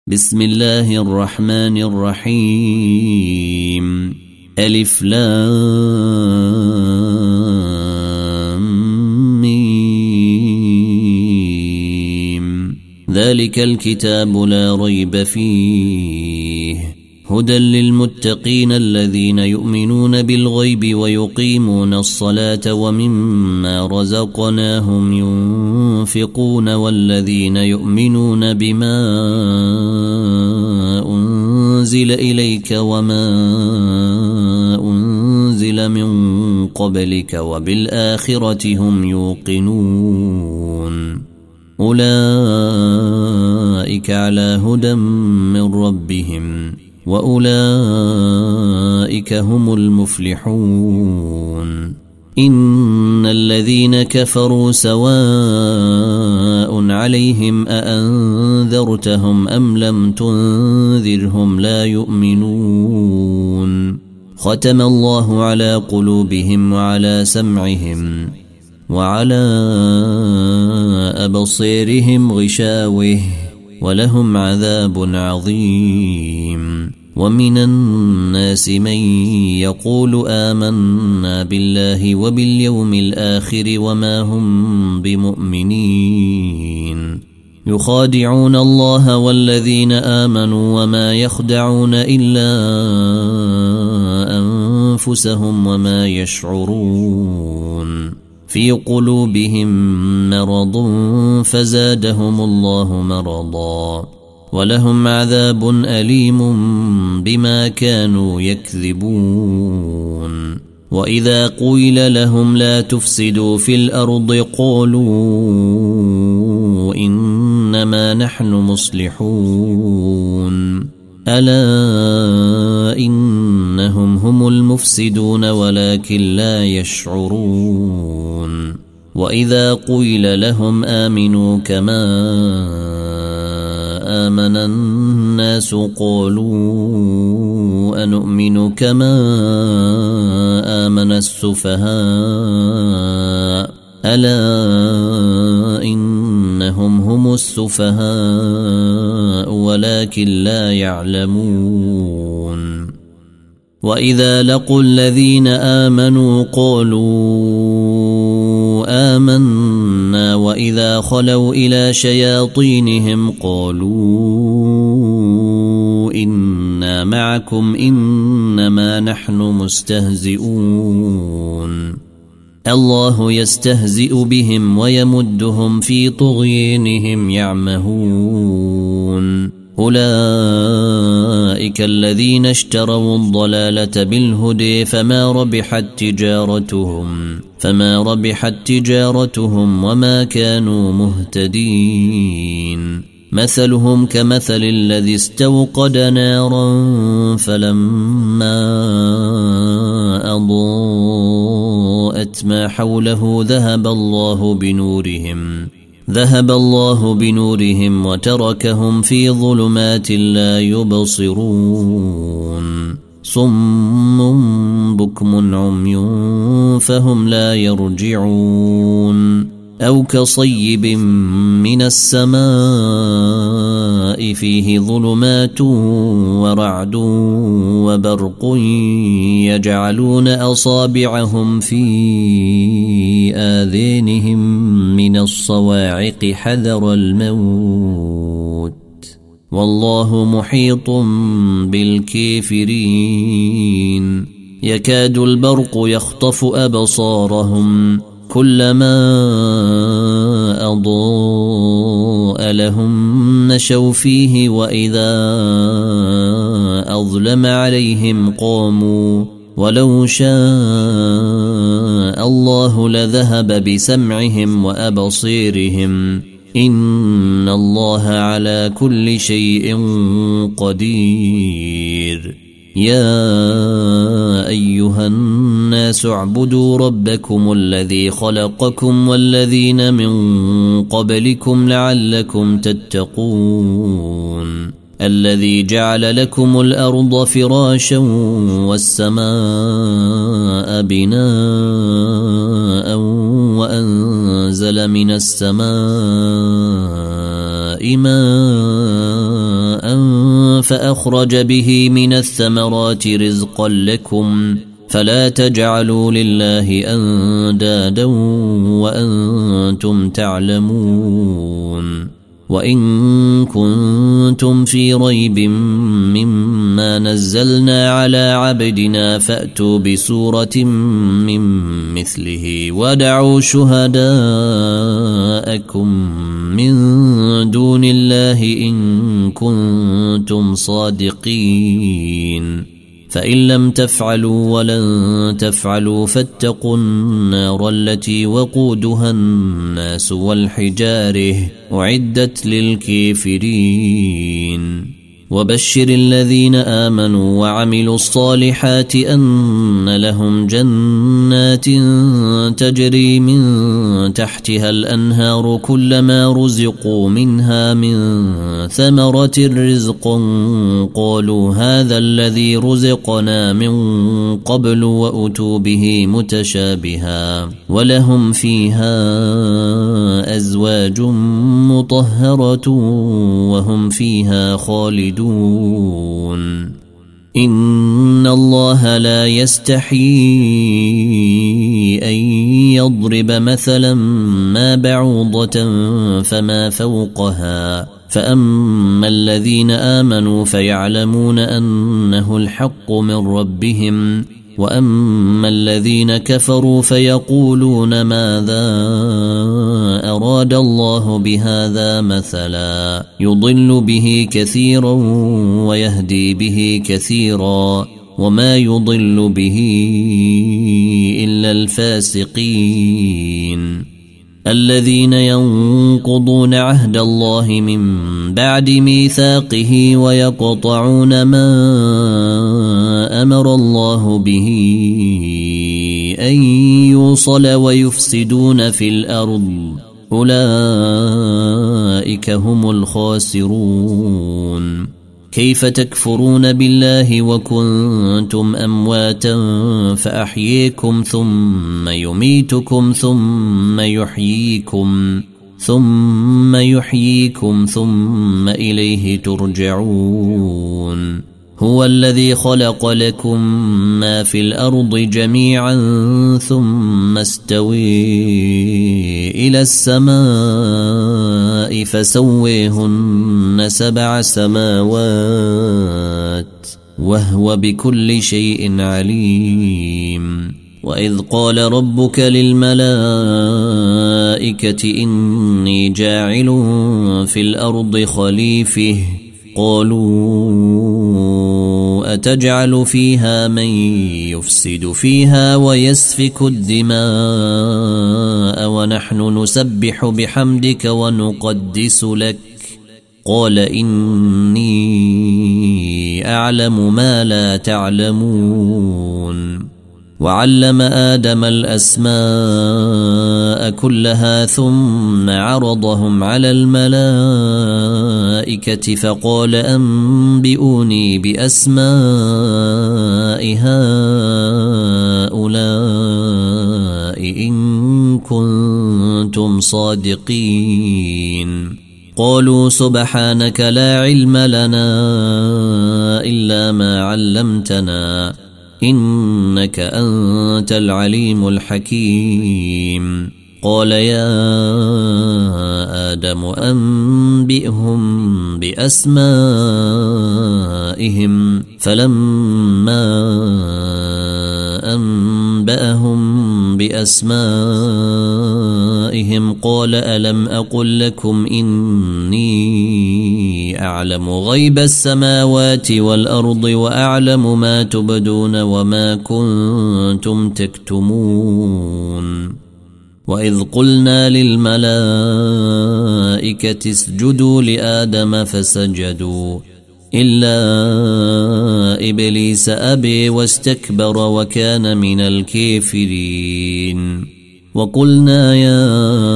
بسم الله الرحمن الرحيم ألف لام ميم ذلك الكتاب لا ريب فيه هدى للمتقين الذين يؤمنون بالغيب ويقيمون الصلاة ومما رزقناهم ينفقون والذين يؤمنون بما أنزل إليك وما أنزل من قبلك وبالآخرة هم يوقنون أولئك على هدى من ربهم وأولئك هم المفلحون إن الذين كفروا سواء عليهم أأنذرتهم أم لم تنذرهم لا يؤمنون ختم الله على قلوبهم وعلى سمعهم وعلى أبصيرهم غشاوة ولهم عذاب عظيم ومن الناس من يقول آمنا بالله وباليوم الآخر وما هم بمؤمنين يخادعون الله والذين آمنوا وما يخدعون إلا أنفسهم وما يشعرون في قلوبهم مرض فزادهم الله مرضا ولهم عذاب أليم بما كانوا يكذبون وإذا قيل لهم لا تفسدوا في الأرض قالوا إنما نحن مصلحون ألا إنهم هم المفسدون ولكن لا يشعرون وإذا قيل لهم آمنوا كما آمن الناس قالوا أنؤمن كما آمن السفهاء ألا إنهم هم السفهاء ولكن لا يعلمون وإذا لقوا الذين آمنوا قالوا آمنا وإذا خلوا إلى شياطينهم قالوا إنا معكم إنما نحن مستهزئون الله يستهزئ بهم ويمدهم في طغيانهم يعمهون أولئك الذين اشتروا الضلالة بالهدى فما ربحت تجارتهم وما كانوا مهتدين مثلهم كمثل الذي استوقد نارا فلما أضاءت ما حوله ذهب الله بنورهم وتركهم في ظلمات لا يبصرون صم بكم عمي فهم لا يرجعون أو كصيب من السماء فيه ظلمات ورعد وبرق يجعلون أصابعهم في آذانهم من الصواعق حذر الموت والله محيط بالكافرين يكاد البرق يخطف أبصارهم كلما أضاء لهم مشوا فيه وإذا أظلم عليهم قاموا ولو شاء الله لذهب بسمعهم وأبصيرهم إن الله على كل شيء قدير يا أيها الناس اعبدوا ربكم الذي خلقكم والذين من قبلكم لعلكم تتقون الذي جعل لكم الأرض فراشا والسماء بناء وأنزل من السماء ماء فأخرج به من الثمرات رزقا لكم فلا تجعلوا لله أندادا وأنتم تعلمون وإن كنتم في ريب مما نزلنا على عبدنا فأتوا بسورة من مثله ودعوا شهداءكم من دون الله إن كنتم صادقين فإن لم تفعلوا ولن تفعلوا فاتقوا النار التي وقودها الناس والحجاره أعدت للكافرين وبشر الذين آمنوا وعملوا الصالحات أن لهم جنات تجري من تحتها الأنهار كلما رزقوا منها من ثمرة رزقا قالوا هذا الذي رزقنا من قبل وأتوا به متشابها ولهم فيها أزواج مطهرة وهم فيها خالدون إن الله لا يستحيي أن يضرب مثلا ما بعوضة فما فوقها فأما الذين آمنوا فيعلمون أنه الحق من ربهم وأما الذين كفروا فيقولون ماذا أراد الله بهذا مثلا يضل به كثيرا ويهدي به كثيرا وما يضل به إلا الفاسقين الذين ينقضون عهد الله من بعد ميثاقه ويقطعون ما أمر الله به أن يوصل ويفسدون في الأرض أولئك هم الخاسرون كيف تكفرون بالله وكنتم أمواتا فأحييكم ثم يميتكم ثم يحييكم ثم إليه ترجعون هو الذي خلق لكم ما في الأرض جميعا ثم استوي إلى السماء فسويهن 7 سماوات وهو بكل شيء عليم وإذ قال ربك للملائكة إني جاعل في الأرض خليفة قالوا أتجعل فيها من يفسد فيها ويسفك الدماء ونحن نسبح بحمدك ونقدس لك قال إني أعلم ما لا تعلمون وعلم آدم الأسماء كلها ثم عرضهم على الملائكة فقال أنبئوني بأسماء هؤلاء إن كنتم صادقين قالوا سبحانك لا علم لنا إلا ما علمتنا إنك أنت العليم الحكيم قال يا آدم أنبئهم بأسمائهم فلما أنبأهم بأسمائهم قال ألم أقل لكم إني أعلم غيب السماوات والأرض وأعلم ما تبدون وما كنتم تكتمون وإذ قلنا للملائكة اسجدوا لآدم فسجدوا إلا إبليس أبي واستكبر وكان من الكافرين وقلنا يا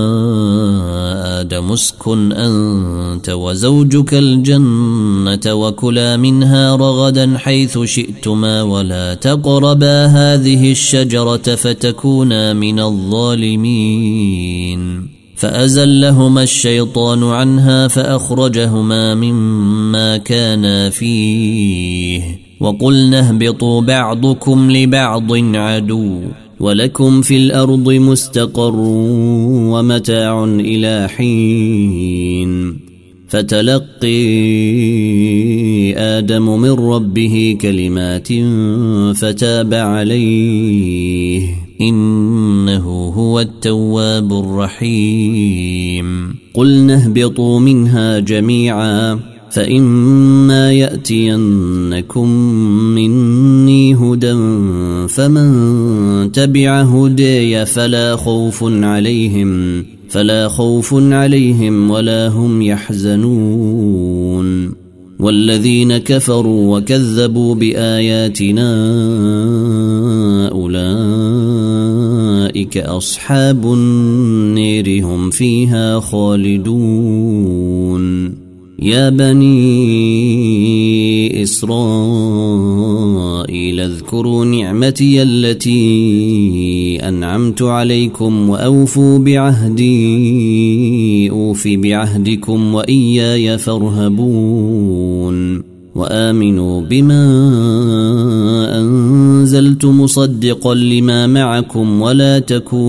آدم اسكن أنت وزوجك الجنة وكلا منها رغدا حيث شئتما ولا تقربا هذه الشجرة فتكونا من الظالمين فأزلهما الشيطان عنها فأخرجهما مما كانا فيه وقلنا اهبطوا بعضكم لبعض عدو ولكم في الأرض مستقر ومتاع إلى حين فتلقي آدم من ربه كلمات فتاب عليه إنه هو التواب الرحيم قلنا اهبطوا منها جميعا فإما يأتينكم مني هدى فمن تبع هدي فلا خوف عليهم ولا هم يحزنون والذين كفروا وكذبوا بآياتنا أولئك أصحاب النير هم فيها خالدون يا بني إسرائيل اذكروا نعمتي التي أنعمت عليكم وأوفوا بعهدي أوف بعهدكم وإياي فارهبون وآمنوا بما أنزلت مصدقا لما معكم ولا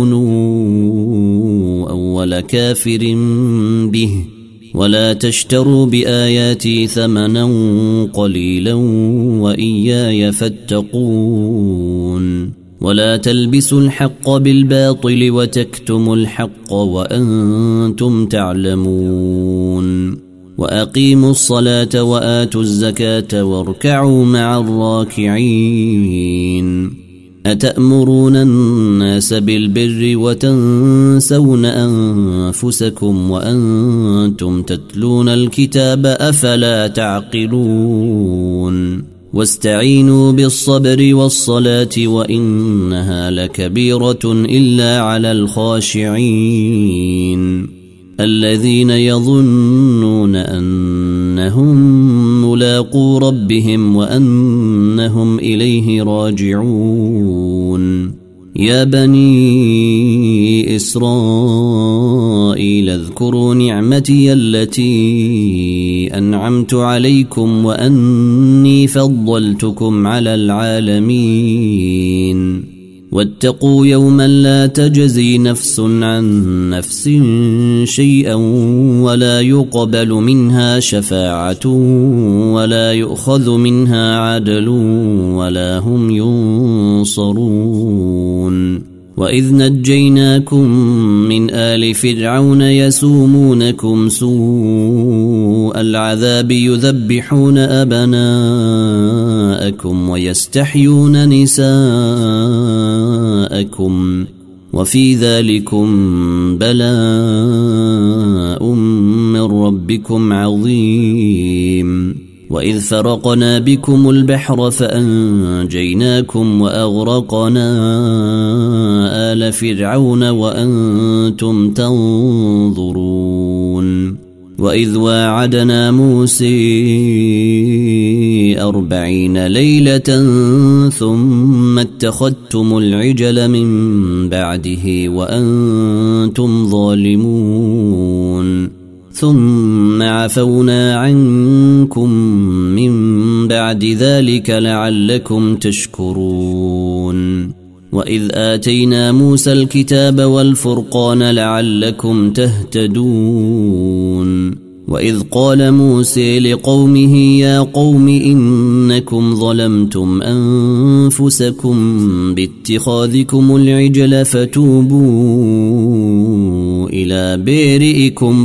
تكونوا أول كافر به ولا تشتروا بآياتي ثمنا قليلا وإياي فاتقون ولا تلبسوا الحق بالباطل وتكتموا الحق وأنتم تعلمون وأقيموا الصلاة وآتوا الزكاة واركعوا مع الراكعين أتأمرون الناس بالبر وتنسون أنفسكم وأنتم تتلون الكتاب أفلا تعقلون واستعينوا بالصبر والصلاة وإنها لكبيرة إلا على الخاشعين الذين يظنون أنهم ملاقو ربهم وأنهم إليه راجعون يا بني إسرائيل اذكروا نعمتي التي أنعمت عليكم وأني فضلتكم على العالمين واتقوا يوما لا تجزي نفس عن نفس شيئا ولا يقبل منها شفاعة ولا يؤخذ منها عدل ولا هم ينصرون وإذ نجيناكم من آل فرعون يسومونكم سوء العذاب يذبحون أبناءكم ويستحيون نساءكم وفي ذلكم بلاء من ربكم عظيم وإذ فرقنا بكم البحر فأنجيناكم وأغرقنا آل فرعون وأنتم تنظرون وإذ واعدنا موسى 40 ليلة ثم اتخذتم العجل من بعده وأنتم ظالمون ثم عفونا عنكم من بعد ذلك لعلكم تشكرون وإذ آتينا موسى الكتاب والفرقان لعلكم تهتدون وإذ قال موسى لقومه يا قوم إنكم ظلمتم أنفسكم باتخاذكم العجل فتوبوا إلى بارئكم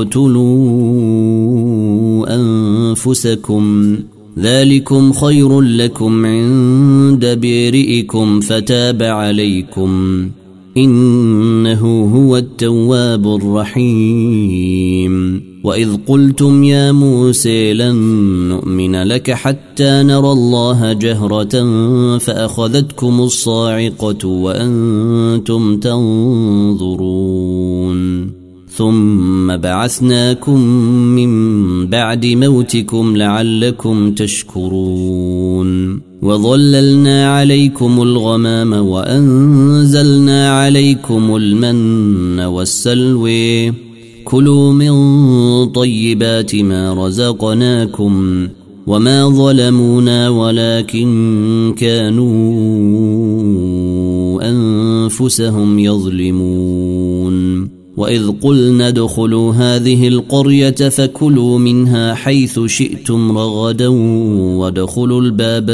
فاقتلوا أنفسكم ذلكم خير لكم عند بارئكم فتاب عليكم إنه هو التواب الرحيم وإذ قلتم يا موسى لن نؤمن لك حتى نرى الله جهرة فأخذتكم الصاعقة وأنتم تنظرون ثم بعثناكم من بعد موتكم لعلكم تشكرون وظللنا عليكم الغمام وأنزلنا عليكم المن والسلوى كلوا من طيبات ما رزقناكم وما ظلمونا ولكن كانوا أنفسهم يظلمون وإذ قلنا ادخلوا هذه القرية فكلوا منها حيث شئتم رغدا وادخلوا الباب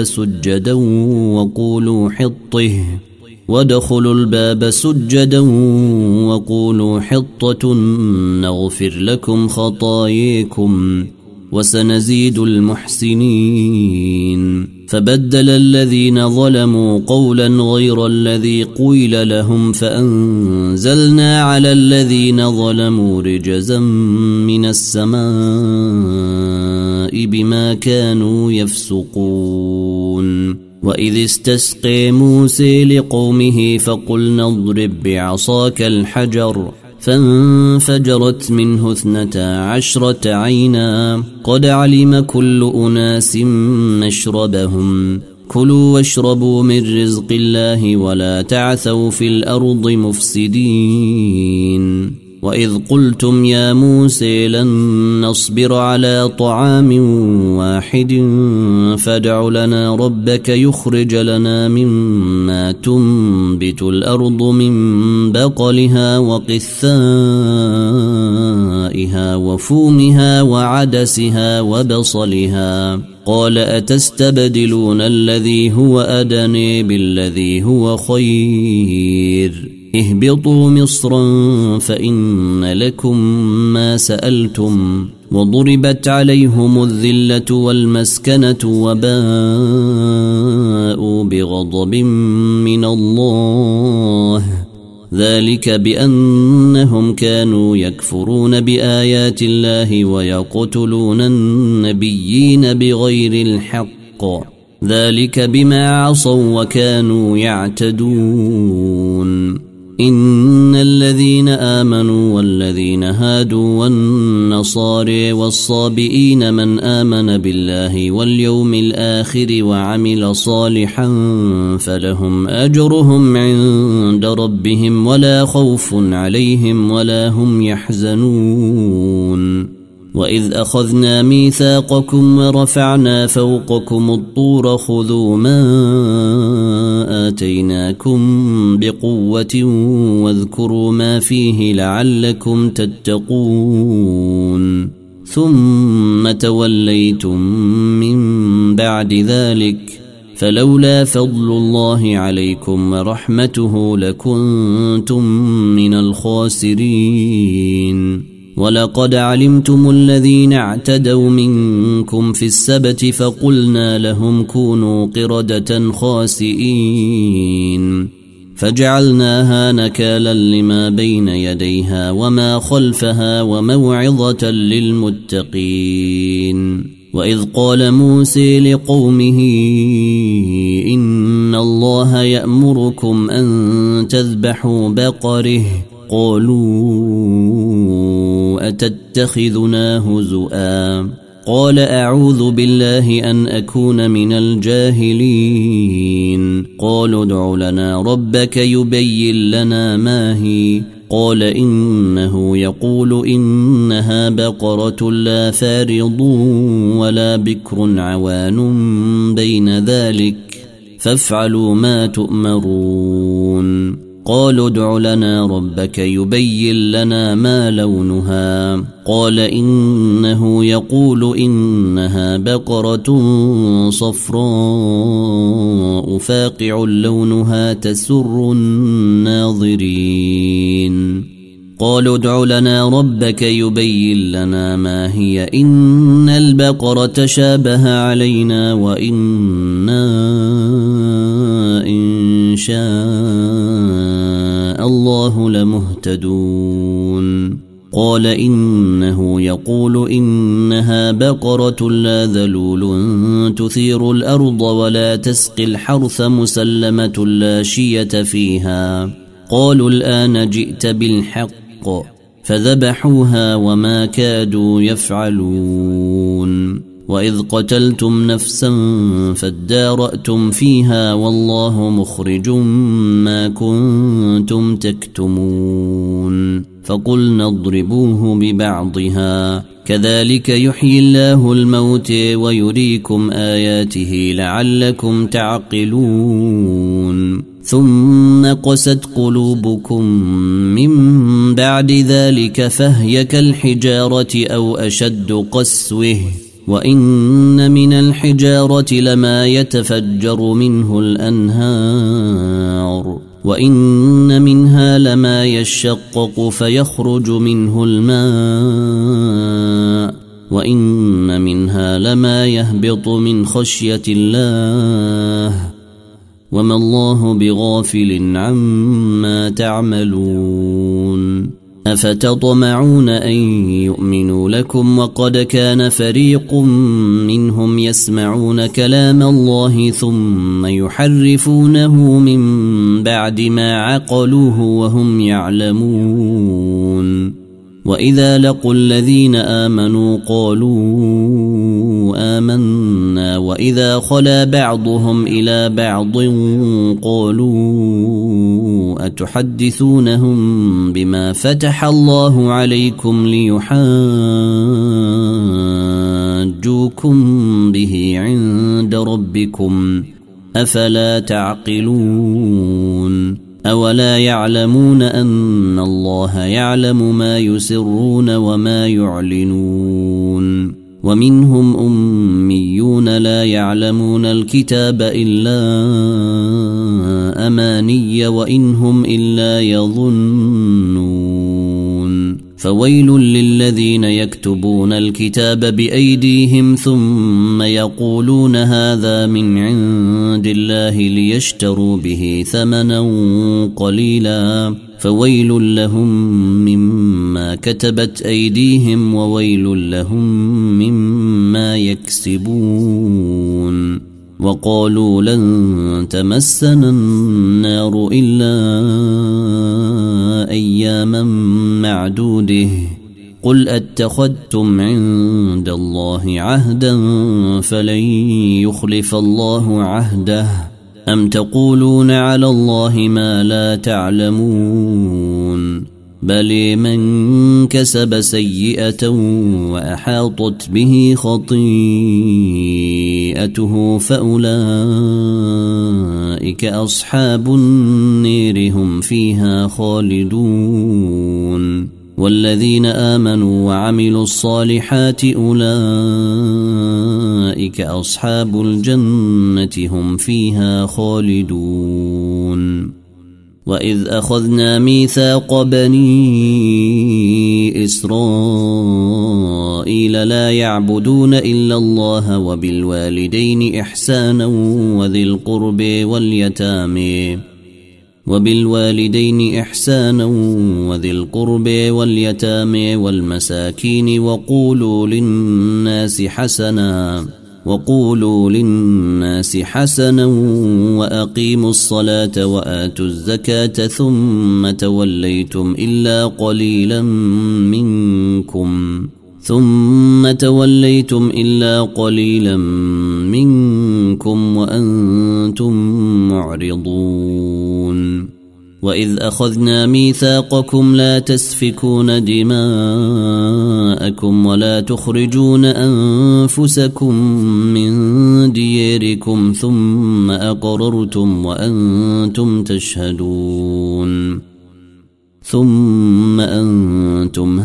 سجدا وقولوا حطة نغفر لكم خطاياكم وسنزيد المحسنين فبدل الذين ظلموا قولا غير الذي قيل لهم فأنزلنا على الذين ظلموا رجزا من السماء بما كانوا يفسقون وإذ استسقى موسى لقومه فقلنا اضرب بعصاك الحجر فانفجرت منه 12 عينا قد علم كل أناس مشربهم كلوا واشربوا من رزق الله ولا تعثوا في الأرض مفسدين وإذ قلتم يا موسى لن نصبر على طعام واحد فادع لنا ربك يخرج لنا مما تنبت الأرض من بقلها وقثائها وفومها وعدسها وبصلها قال أتستبدلون الذي هو أدنى بالذي هو خير اهبطوا مصرا فإن لكم ما سألتم وضربت عليهم الذلة والمسكنة وباءوا بغضب من الله ذلك بأنهم كانوا يكفرون بآيات الله ويقتلون النبيين بغير الحق ذلك بما عصوا وكانوا يعتدون إن الذين آمنوا والذين هادوا والنصارى والصابئين من آمن بالله واليوم الآخر وعمل صالحا فلهم أجرهم عند ربهم ولا خوف عليهم ولا هم يحزنون وإذ أخذنا ميثاقكم ورفعنا فوقكم الطور خذوا ما آتيناكم بقوة واذكروا ما فيه لعلكم تتقون ثم توليتم من بعد ذلك فلولا فضل الله عليكم ورحمته لكنتم من الخاسرين ولقد علمتم الذين اعتدوا منكم في السبت فقلنا لهم كونوا قردة خاسئين فجعلناها نكالا لما بين يديها وما خلفها وموعظة للمتقين وإذ قال موسى لقومه إن الله يأمركم أن تذبحوا بقره قالوا أتتخذنا هزؤا قال أعوذ بالله أن أكون من الجاهلين قالوا ادع لنا ربك يبين لنا ما هي قال إنه يقول إنها بقرة لا فارض ولا بكر عوان بين ذلك فافعلوا ما تؤمرون قالوا ادع لنا ربك يبين لنا ما لونها قال إنه يقول إنها بقرة صفراء فاقع لونها تسر الناظرين قالوا ادع لنا ربك يبين لنا ما هي إن البقرة شابه علينا وإنا إن شاء الله لمهتدون قال إنه يقول إنها بقرة لا ذلول تثير الأرض ولا تسقي الحرث مسلمة لا شية فيها قالوا الآن جئت بالحق فذبحوها وما كادوا يفعلون. وإذ قتلتم نفسا فادارأتم فيها والله مخرج ما كنتم تكتمون. فقلنا اضربوه ببعضها كذلك يحيي الله الموت ويريكم آياته لعلكم تعقلون. ثم قست قلوبكم من بعد ذلك فهي كالحجارة أو أشد قسوة. وإن من الحجارة لما يتفجر منه الأنهار وإن منها لما يشقق فيخرج منه الماء وإن منها لما يهبط من خشية الله وما الله بغافل عما تعملون. أفتطمعون أن يؤمنوا لكم وقد كان فريق منهم يسمعون كلام الله ثم يحرفونه من بعد ما عقلوه وهم يعلمون. وإذا لقوا الذين آمنوا قالوا آمنا وإذا خلا بعضهم إلى بعض قالوا أتحدثونهم بما فتح الله عليكم ليحاجوكم به عند ربكم أفلا تعقلون. أولا يعلمون أن الله يعلم ما يسرون وما يعلنون. ومنهم أميون لا يعلمون الكتاب إلا أماني وإنهم إلا يظنون. فويل للذين يكتبون الكتاب بأيديهم ثم يقولون هذا من عند الله ليشتروا به ثمنا قليلا فويل لهم مما كتبت أيديهم وويل لهم مما يكسبون. وقالوا لن تمسنا النار إلا أياما معدوده قل أتخذتم عند الله عهدا فلن يخلف الله عهده أم تقولون على الله ما لا تعلمون. بل من كسب سيئة وأحاطت به خطيئته فأولئك أصحاب النير هم فيها خالدون. والذين آمنوا وعملوا الصالحات أولئك أصحاب الجنة هم فيها خالدون. وإذ أخذنا ميثاق بني إسرائيل لا يعبدون إلا الله وبالوالدين إحسانا وذي القرب واليتامى والمساكين وقولوا للناس حسنا وأقيموا الصلاة وآتوا الزكاة ثم توليتم إلا قليلا منكم وأنتم معرضون. وإذ أخذنا ميثاقكم لا تسفكون دماءكم ولا تخرجون أنفسكم من دياركم ثم أقررتم وأنتم تشهدون. ثم أنتم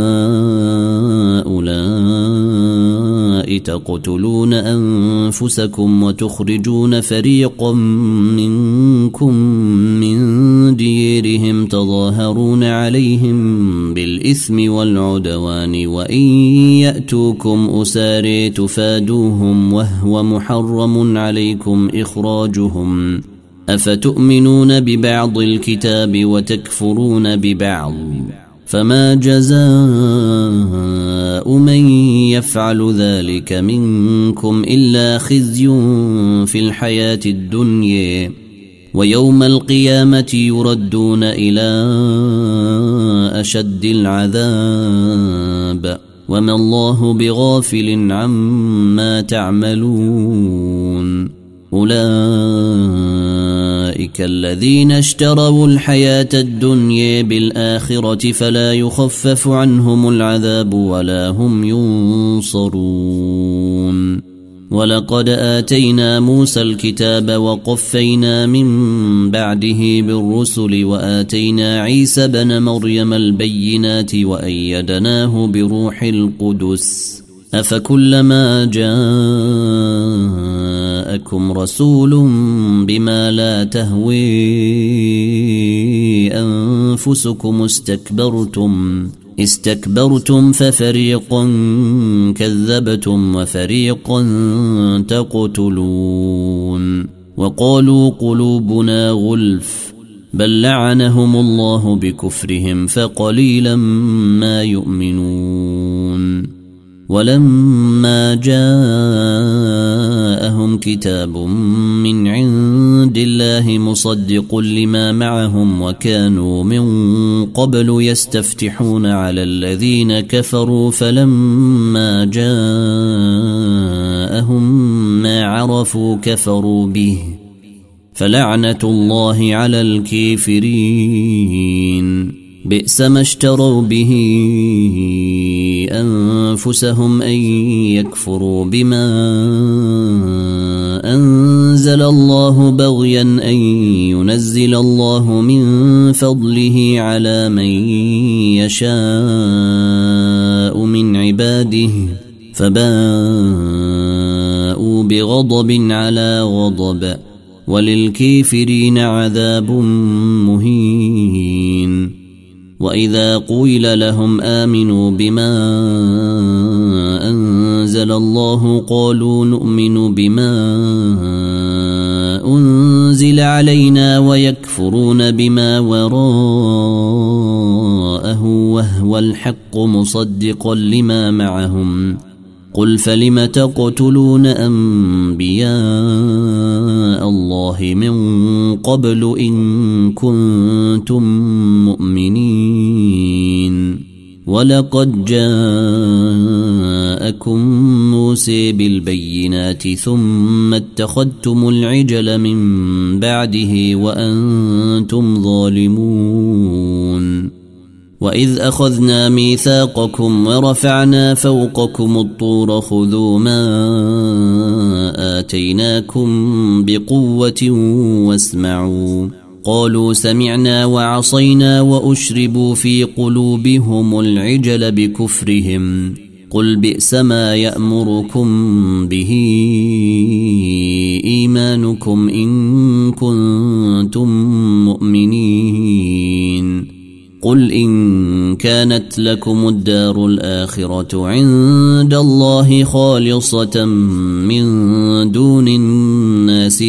هؤلاء تقتلون أنفسكم وتخرجون فريقا منكم من ديارهم تظاهرون عليهم بالإثم والعدوان وإن يأتوكم أسارى تفادوهم وهو محرم عليكم إخراجهم أفتؤمنون ببعض الكتاب وتكفرون ببعض فما جزاء من يفعل ذلك منكم إلا خزي في الحياة الدنيا ويوم القيامة يردون إلى أشد العذاب وما الله بغافل عما تعملون أولئك الذين اشتروا الحياة الدنيا بالآخرة فلا يخفف عنهم العذاب ولا هم ينصرون ولقد آتينا موسى الكتاب وقفينا من بعده بالرسل وآتينا عيسى بن مريم البينات وأيدناه بروح القدس أفكلما جاءكم رسول بما لا تهوي أنفسكم استكبرتم ففريقا كذبتم وفريقا تقتلون وقالوا قلوبنا غلف بل لعنهم الله بكفرهم فقليلا ما يؤمنون ولما جاءهم كتاب من عند الله مصدق لما معهم وكانوا من قبل يستفتحون على الذين كفروا فلما جاءهم ما عرفوا كفروا به فلعنة الله على الكافرين بئس ما اشتروا به أنفسهم أن يكفروا بما أنزل الله بغيا أن ينزل الله من فضله على من يشاء من عباده فباءوا بغضب على غضب وللكافرين عذاب مهين وإذا قيل لهم آمنوا بما أنزل الله قالوا نؤمن بما أنزل علينا ويكفرون بما وراءه وهو الحق مصدقا لما معهم قل فلم تقتلون أنبياء الله من قبل إن كنتم مؤمنين ولقد جاءكم موسى بالبينات ثم اتخذتم العجل من بعده وأنتم ظالمون وإذ أخذنا ميثاقكم ورفعنا فوقكم الطور خذوا ما آتيناكم بقوة واسمعوا قالوا سمعنا وعصينا وأشربوا في قلوبهم العجل بكفرهم قل بئس ما يأمركم به إيمانكم إن كنتم مؤمنين قل إن كانت لكم الدار الآخرة عند الله خالصة من دون الناس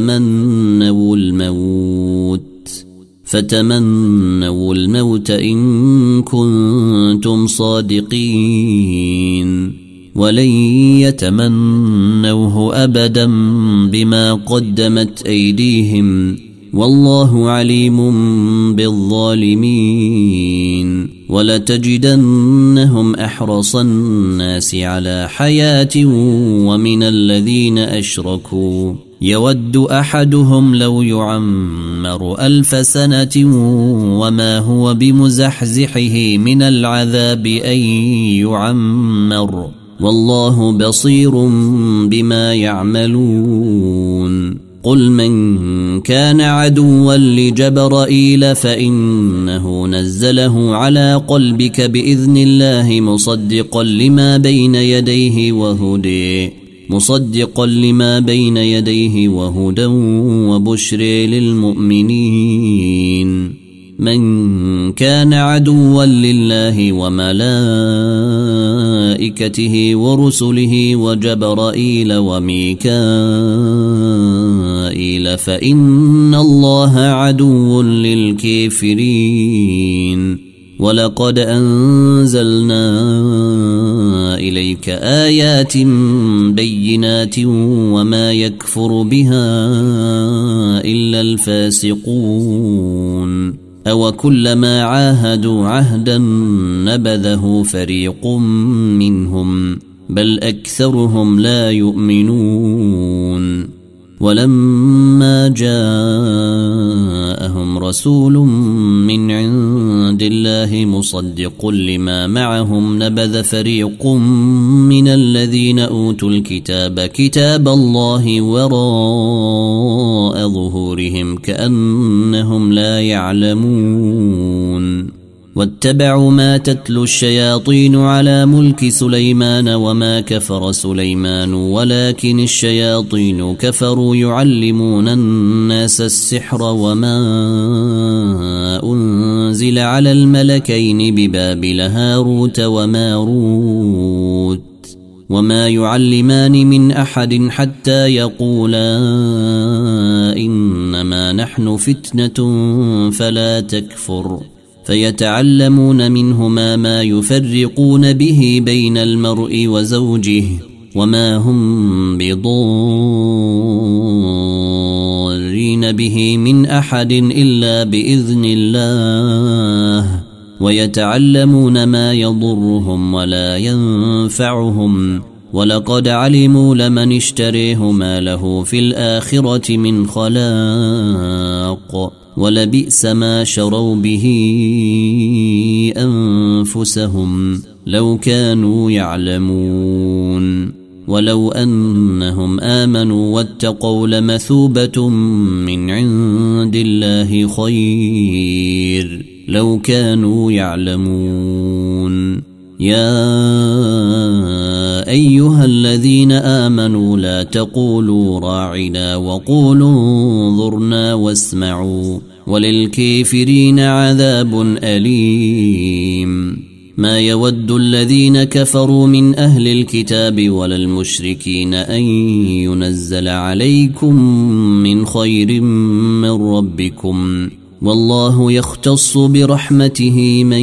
فتمنوا الموت إن كنتم صادقين ولن يتمنوه أبدا بما قدمت أيديهم والله عليم بالظالمين ولتجدنهم أحرص الناس على حياة ومن الذين أشركوا يود أحدهم لو يعمر 1000 سنة وما هو بمزحزحه من العذاب أن يعمر والله بصير بما يعملون قل من كان عدوا لجبرائيل فإنه نزله على قلبك بإذن الله مصدقا لما بين يديه وهدى وبشر للمؤمنين من كان عدوا لله وملائكته ورسله وجبرائيل وميكائيل فإن الله عدو للكافرين ولقد أنزلنا إليك آيات بينات وما يكفر بها إلا الفاسقون أو كلما عاهدوا عهدا نبذه فريق منهم بل أكثرهم لا يؤمنون ولما جاءهم رسول من عند الله مصدق لما معهم نبذ فريق من الذين أوتوا الكتاب كتاب الله وراء ظهورهم كأنهم لا يعلمون واتبعوا ما تتلو الشياطين على ملك سليمان وما كفر سليمان ولكن الشياطين كفروا يعلمون الناس السحر وما أنزل على الملكين ببابل هاروت وماروت وما يعلمان من أحد حتى يقولا إنما نحن فتنة فلا تكفر فيتعلمون منهما ما يفرقون به بين المرء وزوجه وما هم بضارين به من أحد إلا بإذن الله ويتعلمون ما يضرهم ولا ينفعهم ولقد علموا لمن اشتريه ما له في الآخرة من خلاق ولبئس ما شروا به أنفسهم لو كانوا يعلمون ولو أنهم آمنوا واتقوا لمثوبة من عند الله خير لو كانوا يعلمون يا أيها الذين آمنوا لا تقولوا راعنا وقولوا انظرنا واسمعوا وللكافرين عذاب أليم ما يود الذين كفروا من أهل الكتاب ولا المشركين أن ينزل عليكم من خير من ربكم والله يختص برحمته من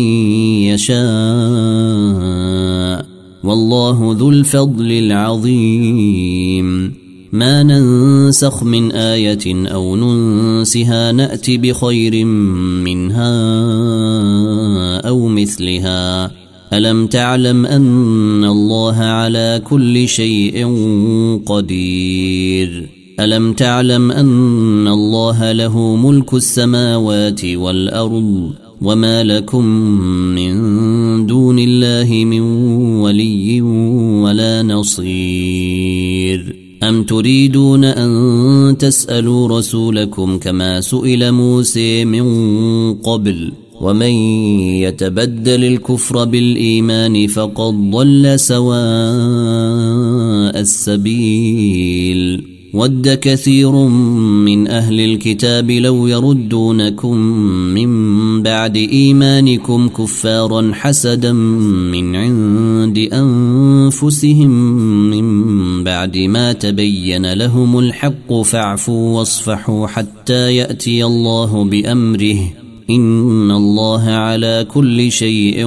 يشاء والله ذو الفضل العظيم ما ننسخ من آية أو ننسها نأتي بخير منها أو مثلها ألم تعلم أن الله على كل شيء قدير ألم تعلم أن الله له ملك السماوات والأرض وما لكم من دون الله من ولي ولا نصير أم تريدون أن تسألوا رسولكم كما سئل موسى من قبل ومن يتبدل الكفر بالإيمان فقد ضل سواء السبيل ود كثير من أهل الكتاب لو يردونكم من بعد إيمانكم كفارا حسدا من عند أنفسهم من بعد ما تبين لهم الحق فاعفوا واصفحوا حتى يأتي الله بأمره إن الله على كل شيء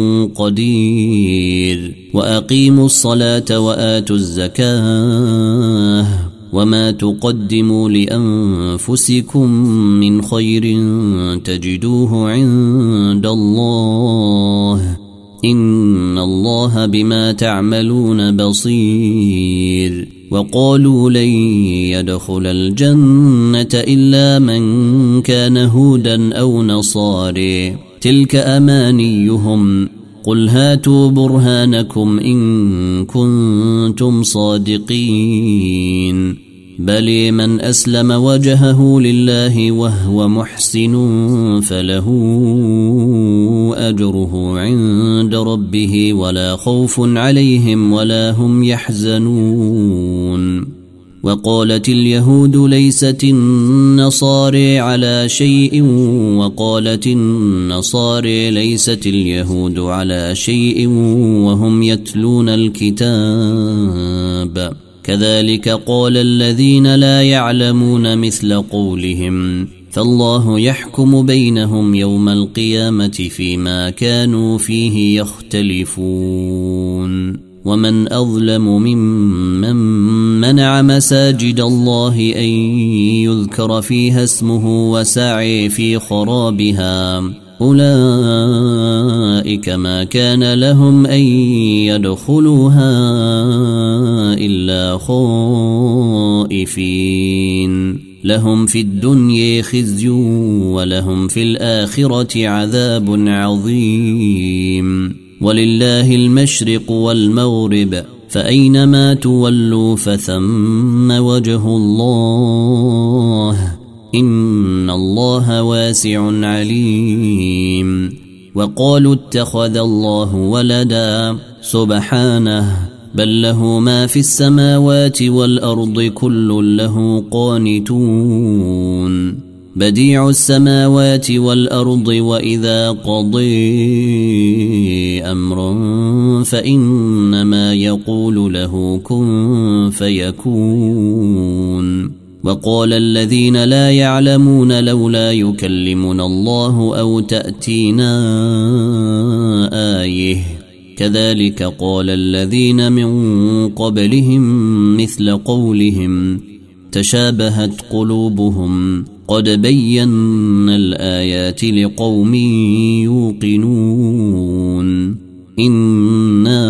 قدير وأقيموا الصلاة وآتوا الزكاة وما تقدموا لأنفسكم من خير تجدوه عند الله إن الله بما تعملون بصير وقالوا لن يدخل الجنة إلا من كان هودا أو نصاري تلك أمانيهم قل هاتوا برهانكم إن كنتم صادقين بل من أسلم وجهه لله وهو محسن فله أجره عند ربه ولا خوف عليهم ولا هم يحزنون وقالت اليهود ليست النصارى على شيء وقالت النصارى ليست اليهود على شيء وهم يتلون الكتاب كذلك قال الذين لا يعلمون مثل قولهم فالله يحكم بينهم يوم القيامة فيما كانوا فيه يختلفون ومن أظلم ممن منع مساجد الله أن يذكر فيها اسمه وسعي في خرابها أولئك ما كان لهم أن يدخلوها إلا خائفين لهم في الدنيا خزي ولهم في الآخرة عذاب عظيم ولله المشرق والمغرب فأينما تولوا فثم وجه الله إن الله واسع عليم وقالوا اتخذ الله ولدا سبحانه بل له ما في السماوات والأرض كل له قانتون بديع السماوات والأرض وإذا قضي أمرا فإنما يقول له كن فيكون وقال الذين لا يعلمون لولا يكلمنا الله أو تأتينا آية كذلك قال الذين من قبلهم مثل قولهم تشابهت قلوبهم قد بينا الآيات لقوم يوقنون إنا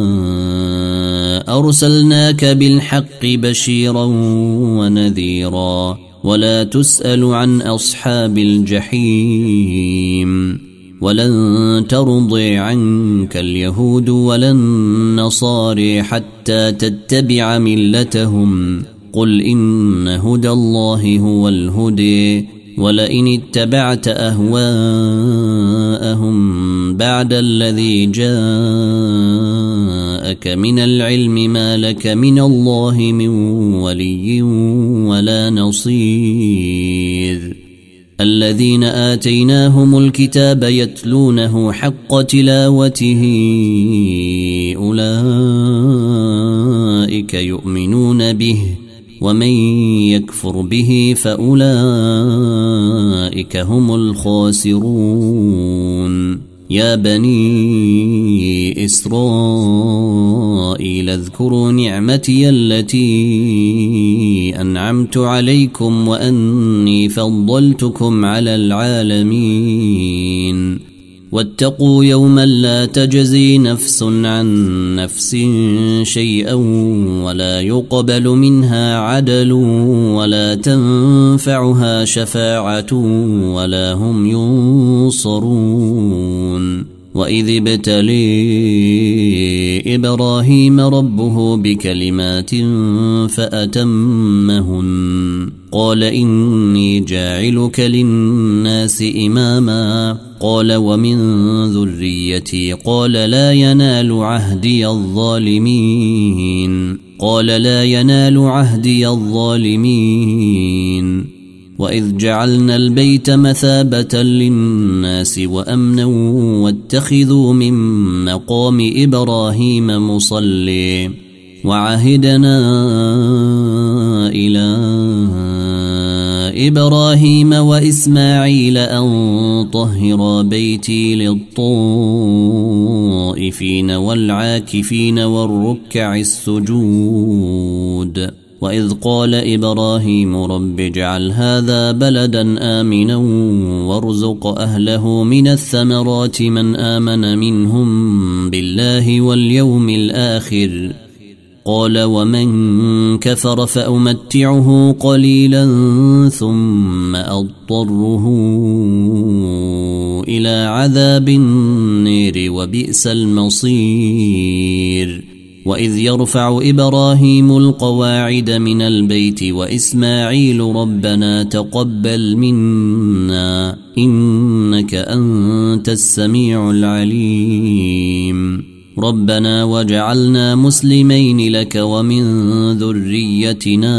أرسلناك بالحق بشيرا ونذيرا ولا تسأل عن أصحاب الجحيم ولن ترضي عنك اليهود ولا النصارى حتى تتبع ملتهم قل إن هدى الله هو الهدي ولئن اتبعت أهواءهم بعد الذي جاءك من العلم ما لك من الله من ولي ولا نصير الذين آتيناهم الكتاب يتلونه حق تلاوته أولئك يؤمنون به ومن يكفر به فأولئك هم الخاسرون يا بني إسرائيل اذكروا نعمتي التي أنعمت عليكم وأني فضلتكم على العالمين واتقوا يوما لا تجزي نفس عن نفس شيئا ولا يقبل منها عدل ولا تنفعها شفاعة ولا هم ينصرون وإذ ابتلي إبراهيم ربه بكلمات فأتمهن قال إني جاعلك للناس إماما قال ومن ذريتي قال لا ينال عهدي الظالمين قال لا ينال عهدي الظالمين وإذ جعلنا البيت مثابة للناس وأمنا واتخذوا من مقام إبراهيم مصلي وعهدنا إلى إبراهيم وإسماعيل أن طهرا بيتي للطائفين والعاكفين والركع السجود وإذ قال إبراهيم رب اجعل هذا بلدا آمنا وارزق أهله من الثمرات من آمن منهم بالله واليوم الآخر قال ومن كفر فأمتعه قليلا ثم أضطره إلى عذاب النير وبئس المصير وإذ يرفع إبراهيم القواعد من البيت وإسماعيل ربنا تقبل منا إنك أنت السميع العليم ربنا وجعلنا مسلمين لك ومن ذريتنا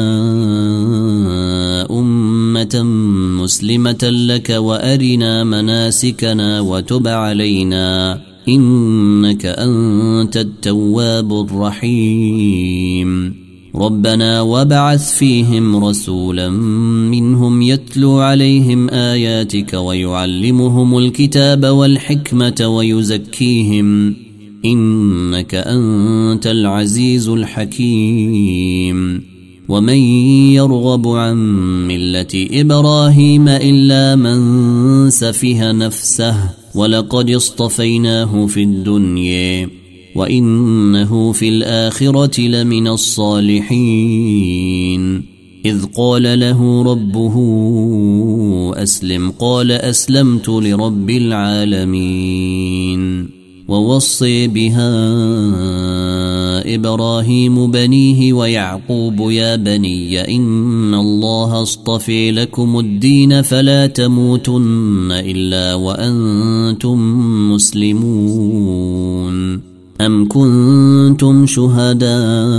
أمة مسلمة لك وأرنا مناسكنا وتب علينا إنك أنت التواب الرحيم ربنا وابعث فيهم رسولا منهم يتلو عليهم آياتك ويعلمهم الكتاب والحكمة ويزكيهم إنك أنت العزيز الحكيم ومن يرغب عن ملة إبراهيم إلا من سفه نفسه ولقد اصطفيناه في الدنيا وإنه في الآخرة لمن الصالحين إذ قال له ربه أسلم قال أسلمت لرب العالمين ووصي بها إبراهيم بنيه ويعقوب يا بني إن الله اصطفى لكم الدين فلا تموتن إلا وأنتم مسلمون أم كنتم شهداء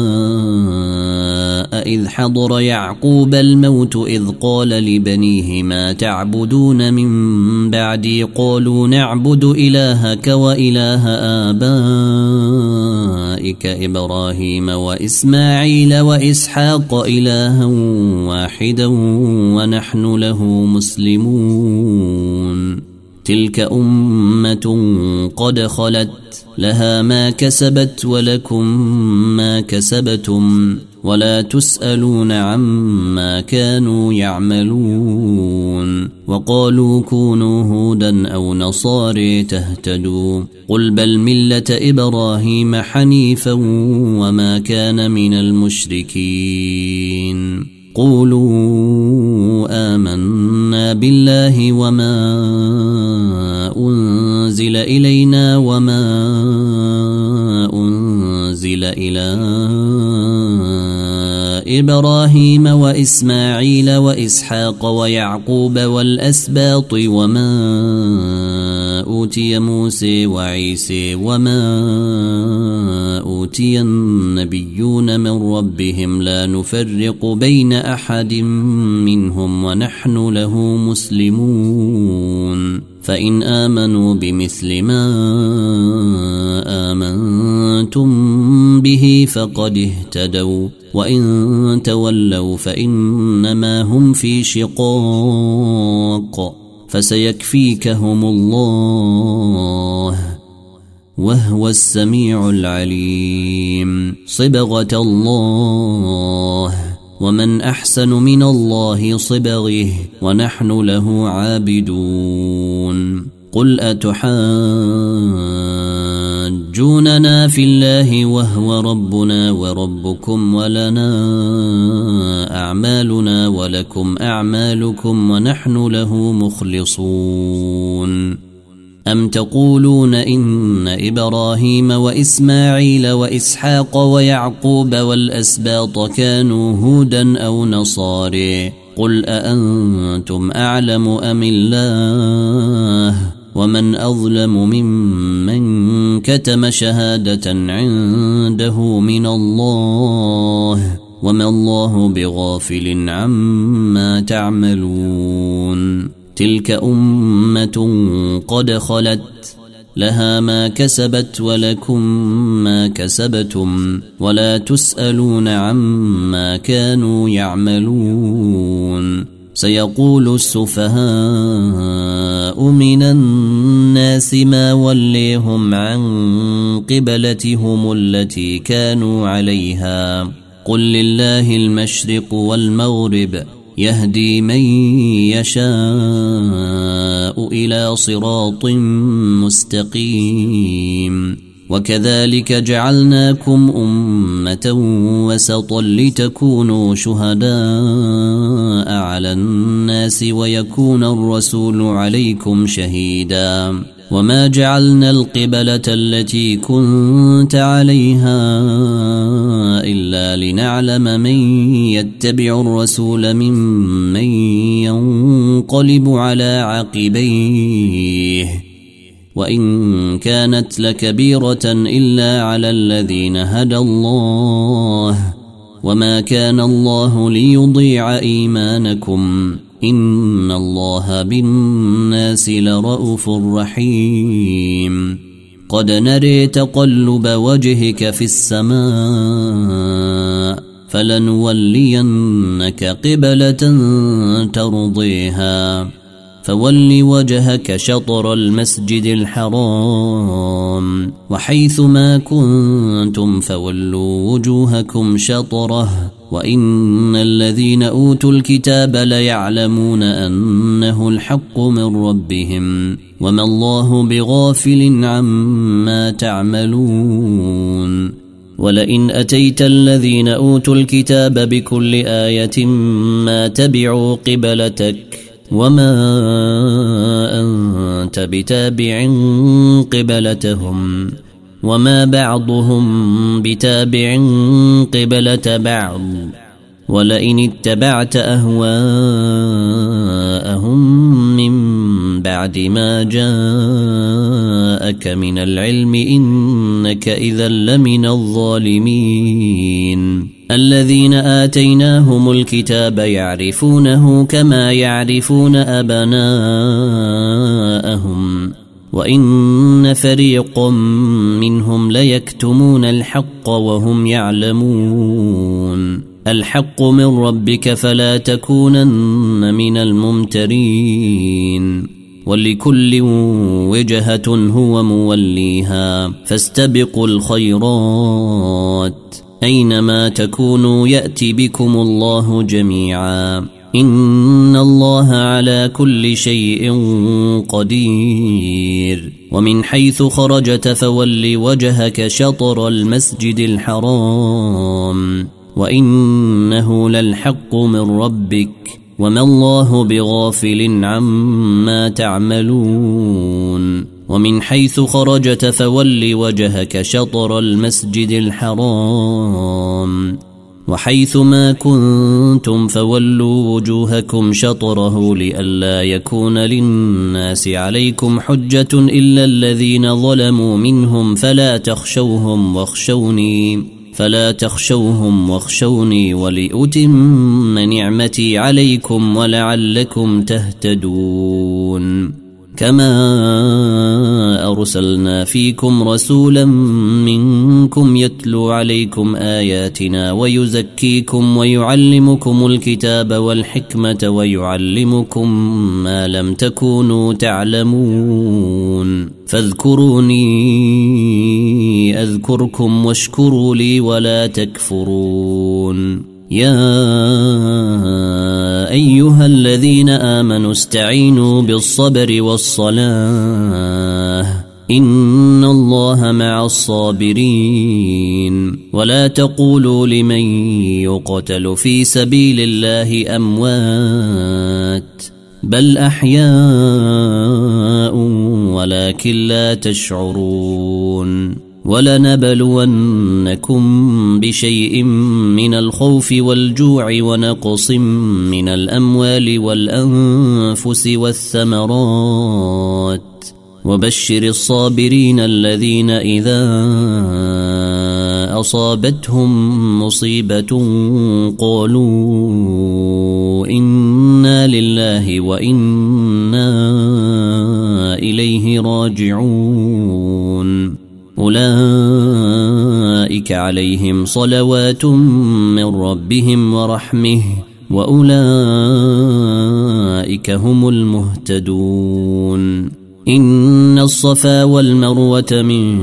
إذ حضر يعقوب الموت إذ قال لبنيه ما تعبدون من بعدي قالوا نعبد إلهك وإله آبائك إبراهيم وإسماعيل وإسحاق إلها واحدا ونحن له مسلمون تلك أمة قد خلت لها ما كسبت ولكم ما كسبتم ولا تسألون عما كانوا يعملون وقالوا كونوا هودا أو نصارى تهتدوا قل بل ملة إبراهيم حنيفا وما كان من المشركين قولوا آمنا بالله وما أنزل إلينا وما أنزل إلى إبراهيم وإسماعيل وإسحاق ويعقوب والأسباط وما أوتي موسى وعيسى وما أوتي النبيون من ربهم لا نفرق بين أحد منهم ونحن له مسلمون فإن آمنوا بمثل ما آمنتم به فقد اهتدوا وإن تولوا فإنما هم في شقاق فسيكفيكهم الله وهو السميع العليم صبغة الله ومن أحسن من الله صبغه ونحن له عابدون قل أتحاجوننا في الله وهو ربنا وربكم ولنا أعمالنا ولكم أعمالكم ونحن له مخلصون أم تقولون إن إبراهيم وإسماعيل وإسحاق ويعقوب والأسباط كانوا هودا أو نصارى قل أأنتم أعلم أم الله ومن أظلم ممن كتم شهادة عنده من الله وما الله بغافل عما تعملون تلك أمة قد خلت لها ما كسبت ولكم ما كسبتم ولا تسألون عما كانوا يعملون سيقول السفهاء من الناس ما وليهم عن قبلتهم التي كانوا عليها قل لله المشرق والمغرب يهدي من يشاء إلى صراط مستقيم وكذلك جعلناكم أمة وسطا لتكونوا شهداء على الناس ويكون الرسول عليكم شهيدا وما جعلنا القبلة التي كنت عليها إلا لنعلم من يتبع الرسول ممن ينقلب على عقبيه وإن كانت لكبيرة إلا على الذين هدى الله وما كان الله ليضيع إيمانكم إن الله بالناس لرؤوف رحيم قد نري تقلب وجهك في السماء فلنولينك قبلة ترضيها فول وجهك شطر المسجد الحرام وحيث ما كنتم فولوا وجوهكم شطره وإن الذين أوتوا الكتاب ليعلمون أنه الحق من ربهم وما الله بغافل عما تعملون ولئن أتيت الذين أوتوا الكتاب بكل آية ما تبعوا قبلتك وما أنت بتابع قبلتهم وما بعضهم بتابع قبلة بعض ولئن اتبعت أهواءهم من بعد ما جاءك من العلم إنك إذا لمن الظالمين الذين آتيناهم الكتاب يعرفونه كما يعرفون أبناءهم وإن فريق منهم ليكتمون الحق وهم يعلمون الحق من ربك فلا تكونن من الممترين ولكل وجهة هو موليها فاستبقوا الخيرات أينما تكونوا يأتي بكم الله جميعا إن الله على كل شيء قدير ومن حيث خرجت فول وجهك شطر المسجد الحرام وإنه للحق من ربك وما الله بغافل عما تعملون ومن حيث خرجت فول وجهك شطر المسجد الحرام وحيث ما كنتم فولوا وجوهكم شطره لئلا يكون للناس عليكم حجة إلا الذين ظلموا منهم فلا تخشوهم واخشوني ولأتم نعمتي عليكم ولعلكم تهتدون كما أرسلنا فيكم رسولا منكم يتلو عليكم آياتنا ويزكيكم ويعلمكم الكتاب والحكمة ويعلمكم ما لم تكونوا تعلمون فاذكروني أذكركم واشكروا لي ولا تكفرون يا أيها الذين آمنوا استعينوا بالصبر والصلاة إن الله مع الصابرين ولا تقولوا لمن يقتل في سبيل الله أموات بل أحياء ولكن لا تشعرون ولنبلونكم بشيء من الخوف والجوع ونقص من الأموال والأنفس والثمرات وبشر الصابرين الذين إذا أصابتهم مصيبة قالوا إنا لله وإنا إليه راجعون أولئك عليهم صلوات من ربهم ورحمه وأولئك هم المهتدون إن الصفا والمروة من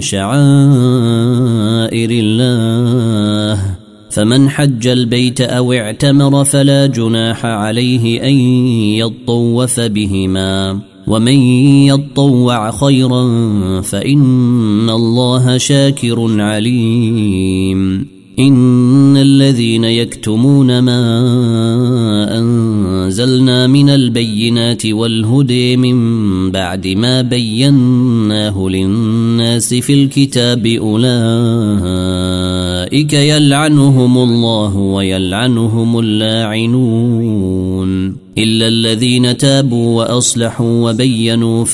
شعائر الله فمن حج البيت أو اعتمر فلا جناح عليه أن يطوف بهما ومن يطوع خيرا فإن الله شاكر عليم إن الذين يكتمون ما أنزلنا من البينات والهدى من بعد ما بيناه للناس في الكتاب أولئك يلعنهم الله ويلعنهم اللاعنون إلا الذين تابوا وأصلحوا وبينوا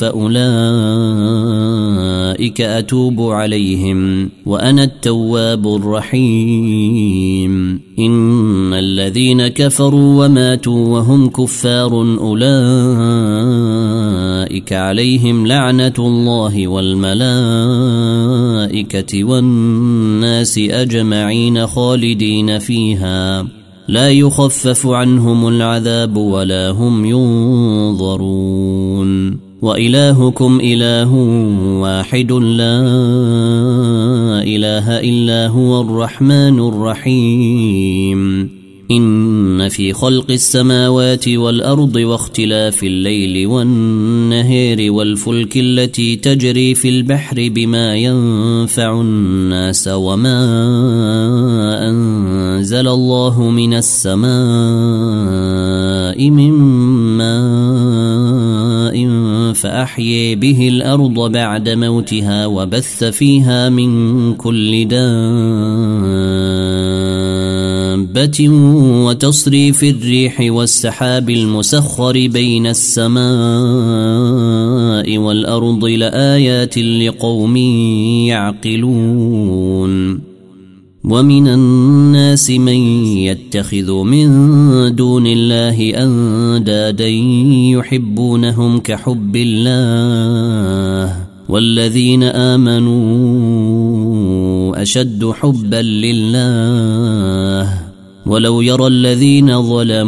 فأولئك أتوب عليهم وأنا التواب الرحيم. إن الذين كفروا وماتوا وهم كفار أولئك عليهم لعنة الله والملائكة والناس أجمعين خالدين فيها لا يخفف عنهم العذاب ولا هم ينظرون. وإلهكم إله واحد لا إله إلا هو الرحمن الرحيم. إن في خلق السماوات والأرض واختلاف الليل والنهار والفلك التي تجري في البحر بما ينفع الناس وما أنزل الله من السماء من ماء فأحيي به الأرض بعد موتها وبث فيها من كل دابة وتصريف الريح والسحاب المسخر بين السماء والأرض لآيات لقوم يعقلون. ومن الناس من يتخذ من دون الله أندادا يحبونهم كحب الله والذين آمنوا أشد حبا لله. ولو يرى الذين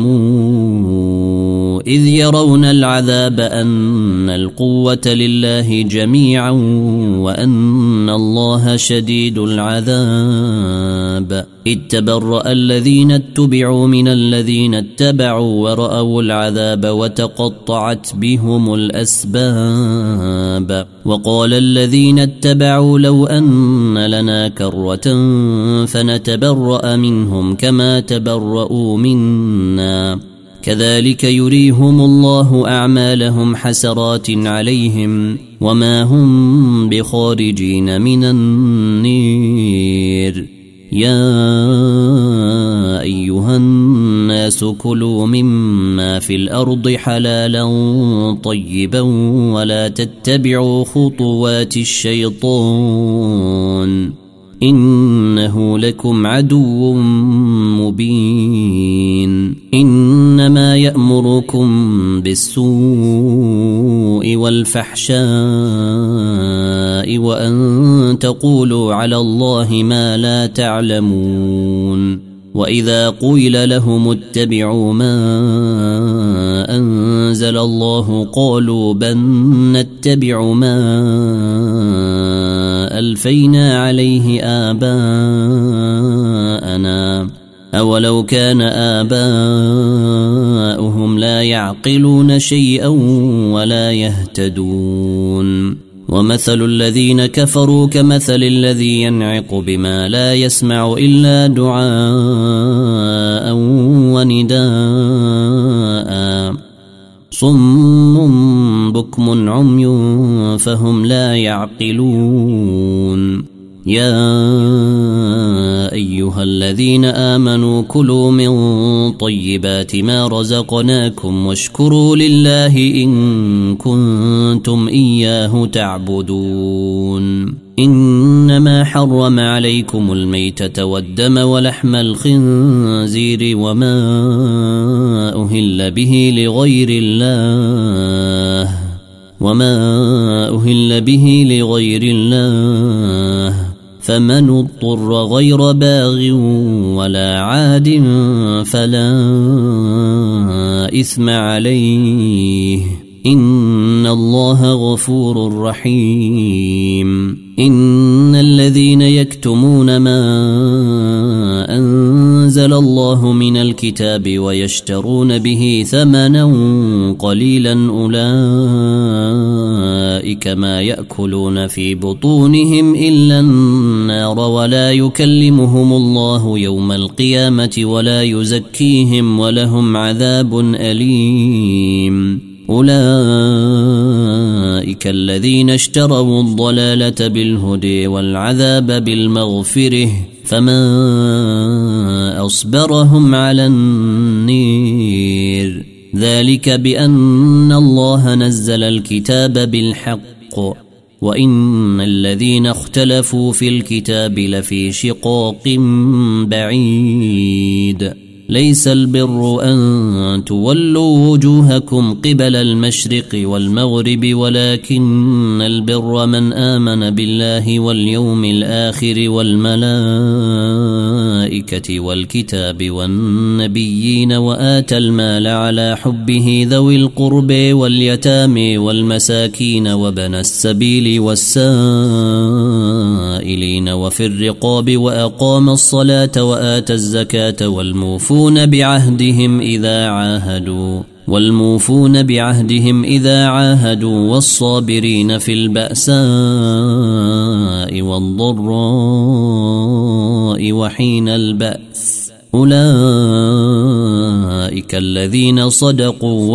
ظلموا إذ يرون العذاب أن القوة لله جميعا وأن الله شديد العذاب. إذ تبرأ الذين اتبعوا من الذين اتبعوا ورأوا العذاب وتقطعت بهم الأسباب. وقال الذين اتبعوا لو أن لنا كرة فنتبرأ منهم كما تبرؤوا منا كذلك يريهم الله أعمالهم حسرات عليهم وما هم بخارجين من النير. يا أيها الناس كلوا مما في الأرض حلالا طيبا ولا تتبعوا خطوات الشيطان إنه لكم عدو مبين. إنما يأمركم بالسوء والفحشاء وأن تقولوا على الله ما لا تعلمون. وإذا قيل لهم اتبعوا ما أنزل الله قالوا بل نتبع ما ألفينا عليه آباءنا أولو كان آباؤهم لا يعقلون شيئا ولا يهتدون. ومثل الذين كفروا كمثل الذي ينعق بما لا يسمع إلا دعاء ونداء صم بكم عمي فهم لا يعقلون. يا أيها الذين آمنوا كلوا من طيبات ما رزقناكم واشكروا لله إن كنتم إياه تعبدون. إنما حرم عليكم الميتة والدم ولحم الخنزير وما أهل به لغير الله فمن اضطر غير باغ ولا عاد فلا إثم عليه إن الله غفور رحيم. إن الذين يكتمون ما أنزل الله من الكتاب ويشترون به ثمنا قليلا أولئك ما يأكلون في بطونهم إلا النار ولا يكلمهم الله يوم القيامة ولا يزكيهم ولهم عذاب أليم. أولئك الذين اشتروا الضلالة بالهدى والعذاب بالمغفرة فما أصبرهم على النير. ذلك بأن الله نزل الكتاب بالحق وإن الذين اختلفوا في الكتاب لفي شقاق بعيد ليس البر أن تولوا وجوهكم قبل المشرق والمغرب ولكن البر من آمن بالله واليوم الآخر والملائكة والكتاب والنبيين وآتى المال على حبه ذوي القرب واليتامى والمساكين وابن السبيل والسائلين وفي الرقاب وأقام الصلاة وآتى الزكاة والموفون بعهدهم إذا عاهدوا والصابرين في البأساء والضراء وحين البأس أولئك الذين صدقوا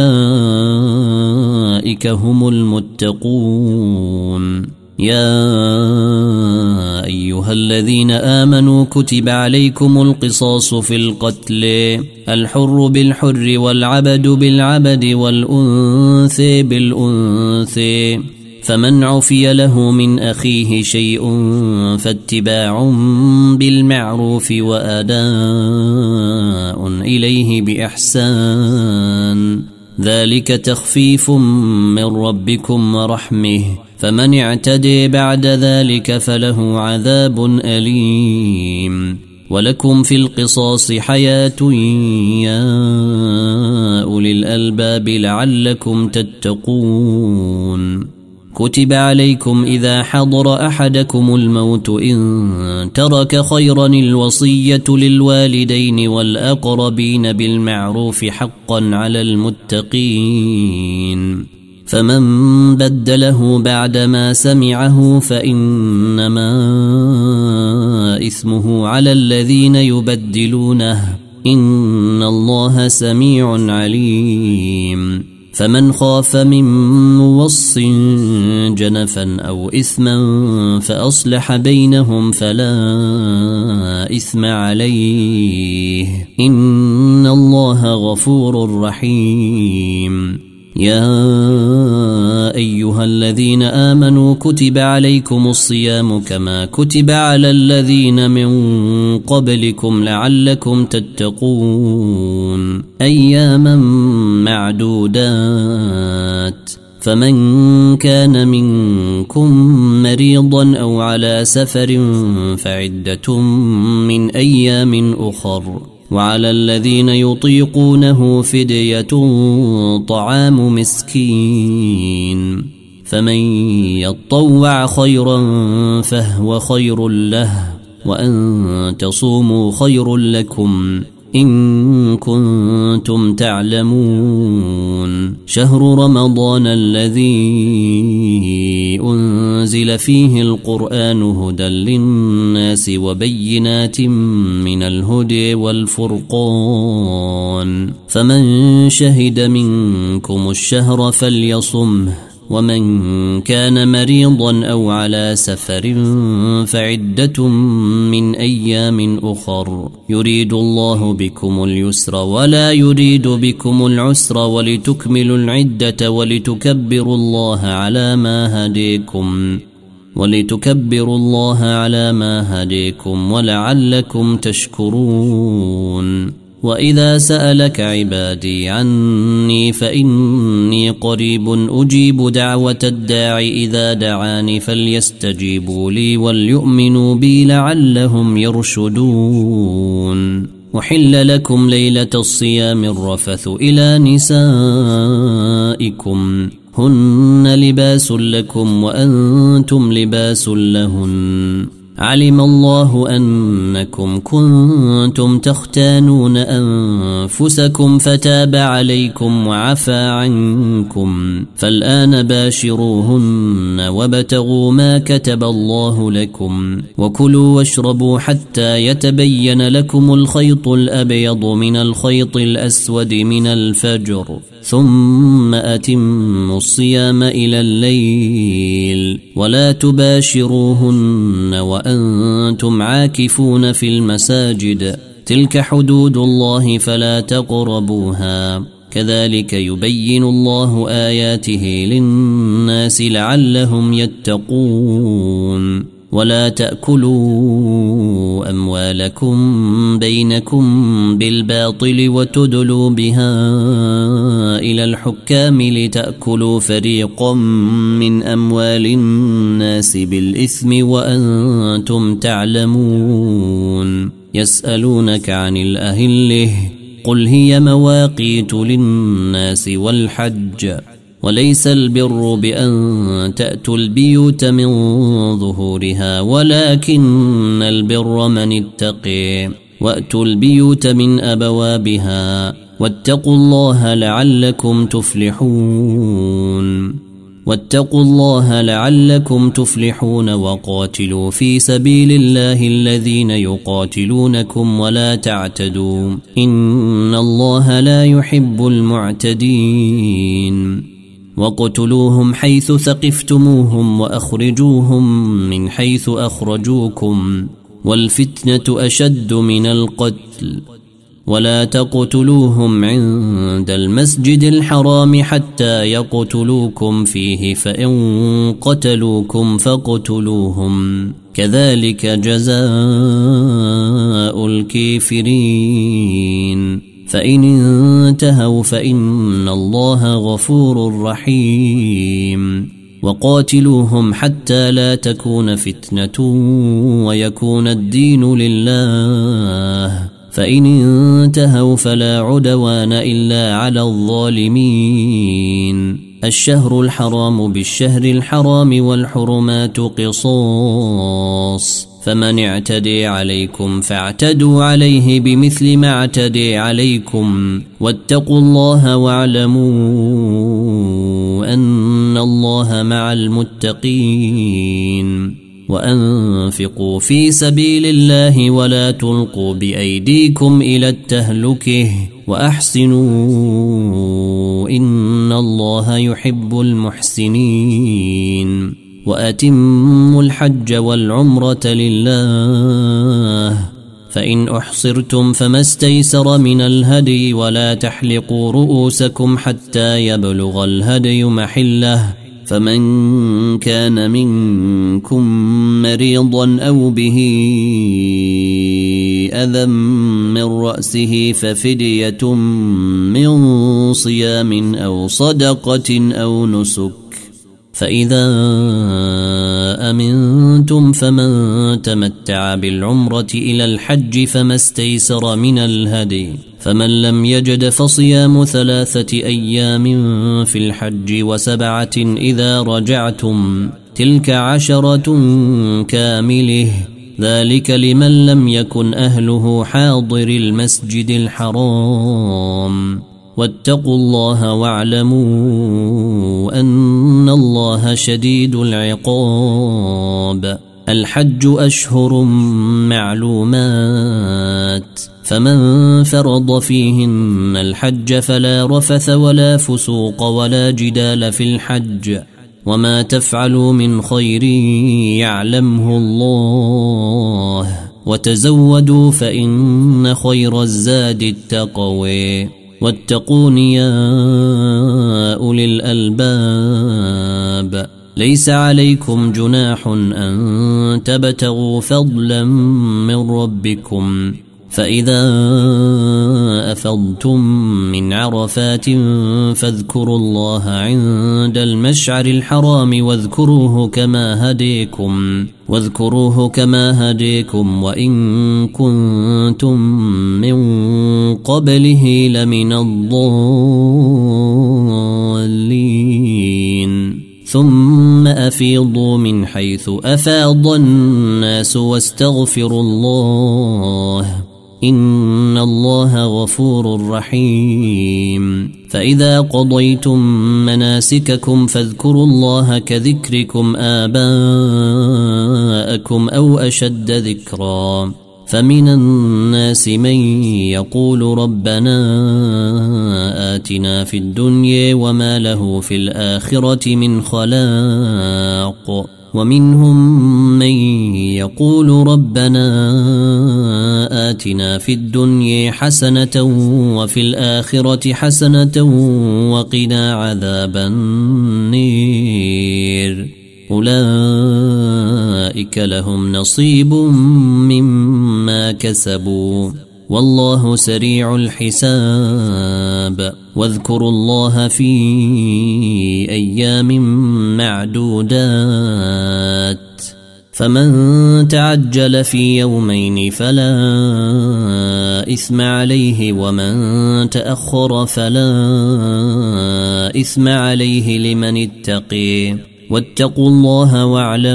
وأولئك هم المتقون يا أيها الذين آمنوا كتب عليكم القصاص في القتل الحر بالحر والعبد بالعبد والأنثى بالأنثى فمن عفي له من أخيه شيء فاتباع بالمعروف وأداء إليه بإحسان ذلك تخفيف من ربكم ورحمه فمن اعتدي بعد ذلك فله عذاب أليم ولكم في القصاص حياة يا أولي الألباب لعلكم تتقون كتب عليكم إذا حضر أحدكم الموت إن ترك خيرا الوصية للوالدين والأقربين بالمعروف حقا على المتقين فمن بدله بعدما سمعه فإنما إثمه على الذين يبدلونه إن الله سميع عليم فمن خاف من موص جنفا أو إثما فأصلح بينهم فلا إثم عليه إن الله غفور رحيم يا أيها الذين آمنوا كتب عليكم الصيام كما كتب على الذين من قبلكم لعلكم تتقون أياما معدودات فمن كان منكم مريضا أو على سفر فعدة من أيام أخر وعلى الذين يطيقونه فدية طعام مسكين فمن يطوع خيرا فهو خير له وأن تصوموا خير لكم إن كنتم تعلمون شهر رمضان الذي أنزل فيه القرآن هدى للناس وبينات من الهدى والفرقان فمن شهد منكم الشهر فليصمه ومن كان مريضا أو على سفر فعدة من أيام أخر يريد الله بكم اليسر ولا يريد بكم العسر ولتكملوا العدة ولتكبروا الله على ما هديكم ولعلكم تشكرون وإذا سألك عبادي عني فإني قريب أجيب دعوة الداع إذا دعاني فليستجيبوا لي وليؤمنوا بي لعلهم يرشدون وحل لكم ليلة الصيام الرفث إلى نسائكم هن لباس لكم وأنتم لباس لهن علم الله أنكم كنتم تختانون أنفسكم فتاب عليكم وعفى عنكم فالآن باشروهن وابتغوا ما كتب الله لكم وكلوا واشربوا حتى يتبين لكم الخيط الأبيض من الخيط الأسود من الفجر ثم أتموا الصيام إلى الليل ولا تباشروهن وأنتم عاكفون في المساجد تلك حدود الله فلا تقربوها كذلك يبين الله آياته للناس لعلهم يتقون ولا تأكلوا أموالكم بينكم بالباطل وتدلوا بها إلى الحكام لتأكلوا فريقا من أموال الناس بالإثم وأنتم تعلمون يسألونك عن الأهلة قل هي مواقيت للناس والحج وليس البر بأن تأتوا البيوت من ظهورها ولكن البر من اتقي وأتوا البيوت من أبوابها واتقوا الله لعلكم تفلحون وقاتلوا في سبيل الله الذين يقاتلونكم ولا تعتدوا إن الله لا يحب المعتدين وقتلوهم حيث ثقفتموهم وأخرجوهم من حيث أخرجوكم والفتنة أشد من القتل ولا تقتلوهم عند المسجد الحرام حتى يقتلوكم فيه فإن قتلوكم فاقتلوهم كذلك جزاء الكافرين فإن انتهوا فإن الله غفور رحيم وقاتلوهم حتى لا تكون فتنة ويكون الدين لله فإن انتهوا فلا عدوان إلا على الظالمين الشهر الحرام بالشهر الحرام والحرمات قصاص فمن اعتدي عليكم فاعتدوا عليه بمثل ما اعتدي عليكم واتقوا الله واعلموا أن الله مع المتقين وأنفقوا في سبيل الله ولا تلقوا بأيديكم إلى التهلكة وأحسنوا إن الله يحب المحسنين وأتموا الحج والعمرة لله فإن أحصرتم فما استيسر من الهدي ولا تحلقوا رؤوسكم حتى يبلغ الهدي محله فمن كان منكم مريضا أو به أذى من رأسه ففدية من صيام أو صدقة أو نسك فإذا أمنتم فمن تمتع بالعمرة إلى الحج فما استيسر من الهدي فمن لم يجد فصيام 3 أيام في الحج و7 إذا رجعتم تلك 10 كامله ذلك لمن لم يكن أهله حاضر المسجد الحرام واتقوا الله واعلموا أن الله شديد العقاب الحج أشهر معلومات فمن فرض فيهن الحج فلا رفث ولا فسوق ولا جدال في الحج وما تفعلوا من خير يعلمه الله وتزودوا فإن خير الزاد التقوى واتقون يا أولي الألباب ليس عليكم جناح أن تبتغوا فضلا من ربكم فإذا أفضتم من عرفات فاذكروا الله عند المشعر الحرام واذكروه كما هديكم وإن كنتم من قبله لمن الضالين ثم أفيضوا من حيث أفاض الناس واستغفروا الله إن الله غفور رحيم فإذا قضيتم مناسككم فاذكروا الله كذكركم آباءكم أو أشد ذكرا فمن الناس من يقول ربنا آتنا في الدنيا وما له في الآخرة من خلاق ومنهم من يقول ربنا آتنا في الدنيا حسنة وفي الآخرة حسنة وقنا عذاب النير أولئك لهم نصيب مما كسبوا والله سريع الحساب واذكروا الله في أيام معدودات فمن تعجل في يومين فلا إثم عليه ومن تأخر فلا إثم عليه لمن اتقي واتقوا الله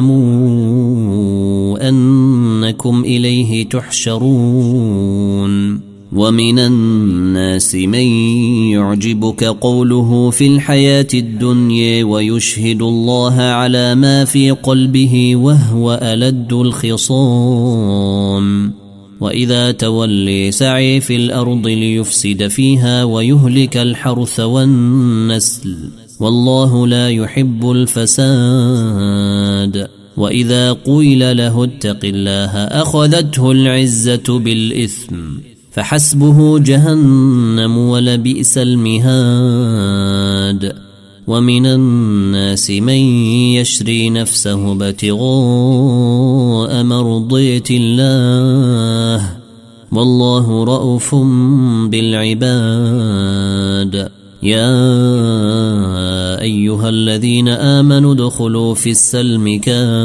واعلموا أنكم إليه تحشرون ومن الناس من يعجبك قوله في الحياة الدنيا ويشهد الله على ما في قلبه وهو ألد الخصام وإذا تولي سعي في الأرض ليفسد فيها ويهلك الحرث والنسل والله لا يحب الفساد وإذا قيل له اتق الله أخذته العزة بالإثم فحسبه جهنم ولبئس المهاد ومن الناس من يشري نفسه ابتغاء مرضية الله والله رؤوف بالعباد يا أيها الذين آمنوا ادخلوا في السلم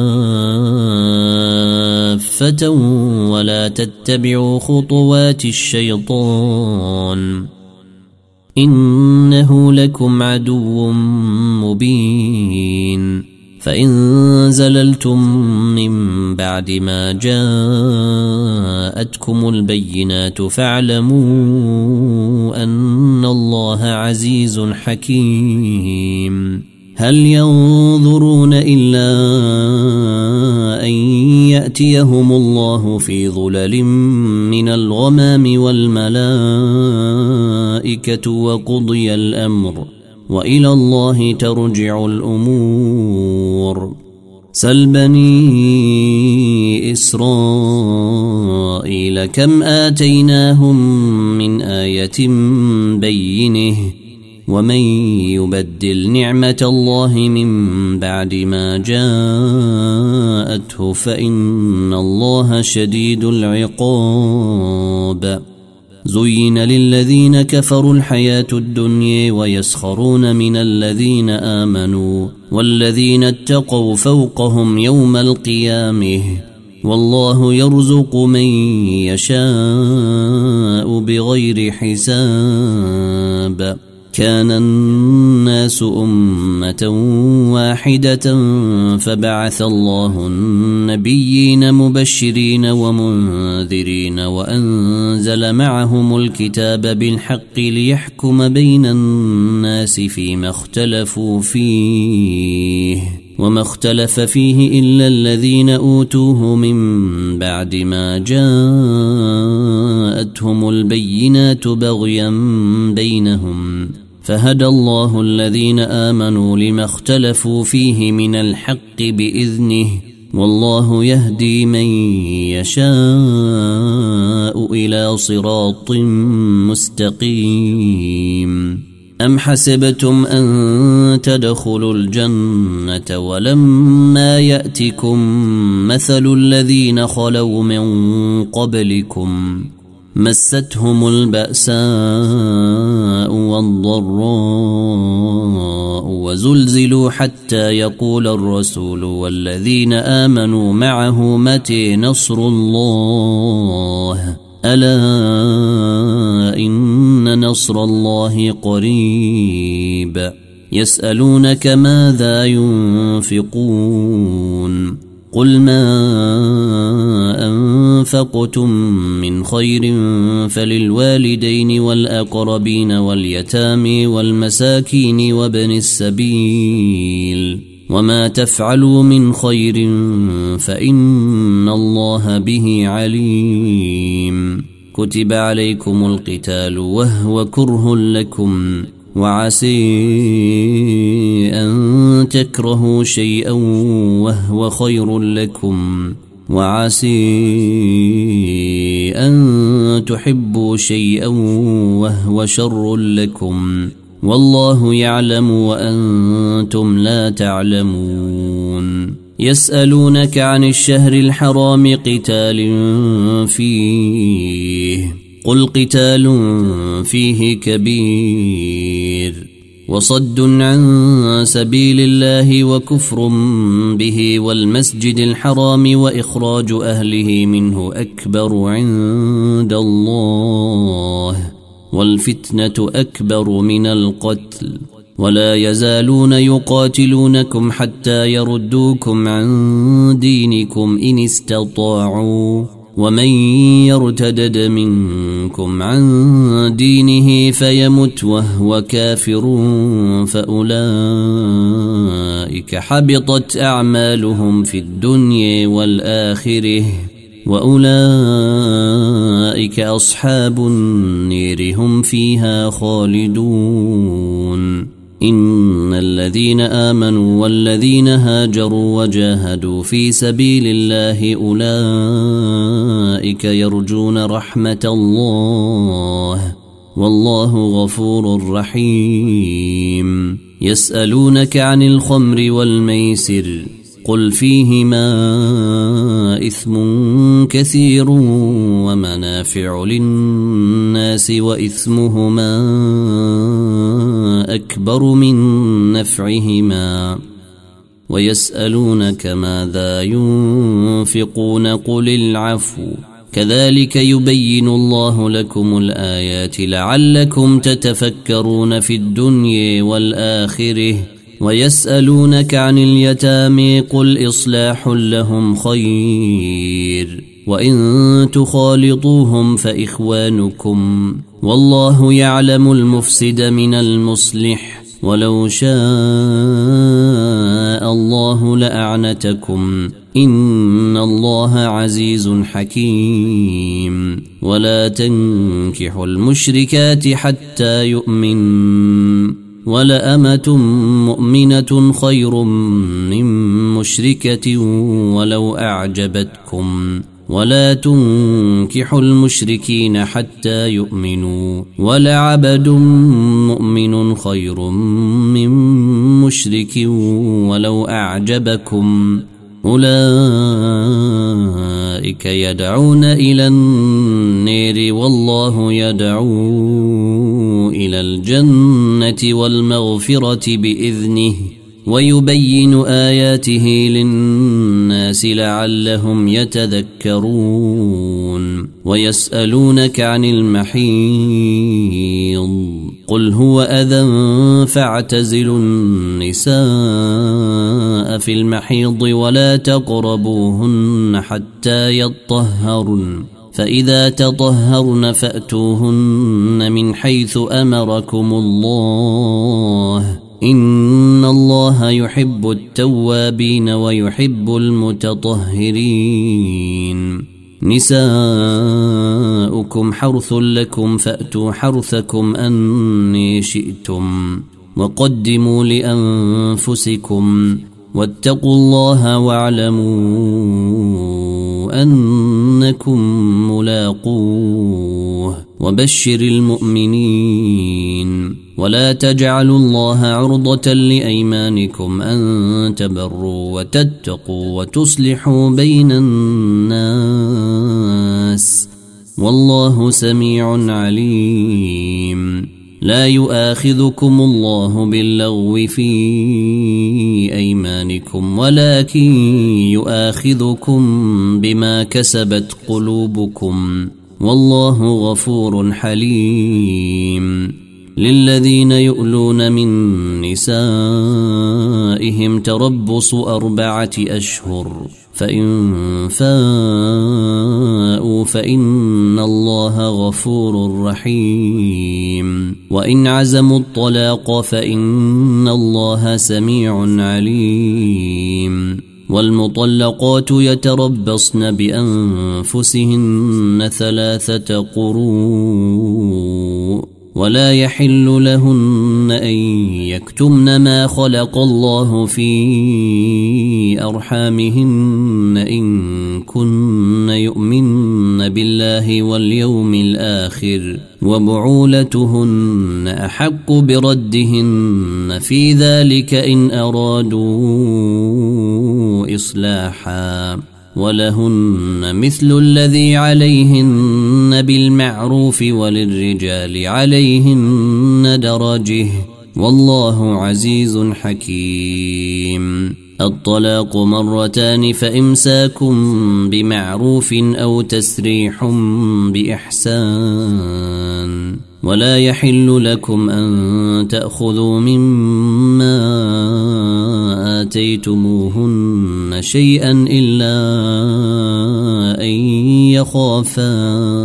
كافة ولا تتبعوا خطوات الشيطان إنه لكم عدو مبين فإن زللتم من بعد ما جاءتكم البينات فاعلموا أن الله عزيز حكيم هل ينظرون إلا أن يأتيهم الله في ظلل من الغمام والملائكة وقضي الأمر وإلى الله ترجع الأمور سل بني إسرائيل كم آتيناهم من آية بينه ومن يبدل نعمة الله من بعد ما جاءته فإن الله شديد العقاب زين للذين كفروا الحياة الدنيا ويسخرون من الذين آمنوا والذين اتقوا فوقهم يوم القيامة والله يرزق من يشاء بغير حساب كان الناس أمة واحدة فبعث الله النبيين مبشرين ومنذرين وأنزل معهم الكتاب بالحق ليحكم بين الناس فيما اختلفوا فيه وما اختلف فيه إلا الذين أوتوه من بعد ما جاءتهم البينات بغيا بينهم فهدى الله الذين آمنوا لما اختلفوا فيه من الحق بإذنه والله يهدي من يشاء إلى صراط مستقيم أم حسبتم أن تدخلوا الجنة ولما يأتكم مثل الذين خلوا من قبلكم مستهم البأساء والضراء وزلزلوا حتى يقول الرسول والذين آمنوا معه متى نصر الله ألا إن نصر الله قريب يسألونك ماذا ينفقون قل ما أنفقتم من خير فللوالدين والأقربين واليتامى والمساكين وابن السبيل وما تفعلوا من خير فإن الله به عليم كتب عليكم القتال وهو كره لكم وعسي أن تكرهوا شيئا وهو خير لكم، وعسي أن تحبوا شيئا وهو شر لكم، والله يعلم وأنتم لا تعلمون. يسألونك عن الشهر الحرام قتال فيه، قل قتال فيه كبير، وصد عن سبيل الله وكفر به والمسجد الحرام وإخراج أهله منه أكبر عند الله، والفتنة أكبر من القتل، ولا يزالون يقاتلونكم حتى يردوكم عن دينكم إن استطاعوا، ومن يرتدد منكم عن دينه فيمت وهو كافر فأولئك حبطت أعمالهم في الدنيا والآخرة، وأولئك أصحاب النير هم فيها خالدون. إن الذين آمنوا والذين هاجروا وجاهدوا في سبيل الله أولئك يرجون رحمة الله، والله غفور رحيم. يسألونك عن الخمر والميسر، قل فيهما إثم كثير ومنافع للناس وإثمهما أكبر من نفعهما، ويسألونك ماذا ينفقون قل العفو، كذلك يبين الله لكم الآيات لعلكم تتفكرون في الدنيا والآخرة. ويسألونك عن اليتامى قل إصلاح لهم خير، وإن تخالطوهم فإخوانكم، والله يعلم المفسد من المصلح، ولو شاء الله لأعنتكم، إن الله عزيز حكيم. ولا تنكحوا المشركات حتى يؤمنوا، ولأمة مؤمنة خير من مشركة ولو أعجبتكم، ولا تنكحوا المشركين حتى يؤمنوا، ولعبد مؤمن خير من مشرك ولو أعجبكم، أولئك يدعون إلى النار والله يدعو إلى الجنة والمغفرة بإذنه، ويبين آياته للناس لعلهم يتذكرون. ويسألونك عن المحيض قل هو أذى فاعتزلوا النساء في المحيض ولا تقربوهن حتى يطهرن، فإذا تطهرن فأتوهن من حيث أمركم الله، إن الله يحب التوابين ويحب المتطهرين. نساؤكم حرث لكم فأتوا حرثكم أني شئتم، وقدموا لأنفسكم، واتقوا الله واعلموا أنكم ملاقوه، وبشر المؤمنين. ولا تجعلوا الله عرضة لأيمانكم أن تبروا وتتقوا وتصلحوا بين الناس، والله سميع عليم. لا يؤاخذكم الله باللغو في أيمانكم ولكن يؤاخذكم بما كسبت قلوبكم، والله غفور حليم. للذين يؤلون من نسائهم تربص 4 أشهر، فإن فاءوا فإن الله غفور رحيم، وإن عزموا الطلاق فإن الله سميع عليم. والمطلقات يتربصن بأنفسهن 3 قروء، ولا يحل لهن أن يكتمن ما خلق الله في أرحامهن إن كن يؤمن بالله واليوم الآخر وبعولتهن أحق بردهن في ذلك إن أرادوا إصلاحا ولهن مثل الذي عليهن بالمعروف وللرجال عليهن درجه والله عزيز حكيم. الطلاق مرتان فإمساكم بمعروف أو تسريح بإحسان ولا يحل لكم أن تأخذوا مما آتيتموهن شيئا إلا أن يخافا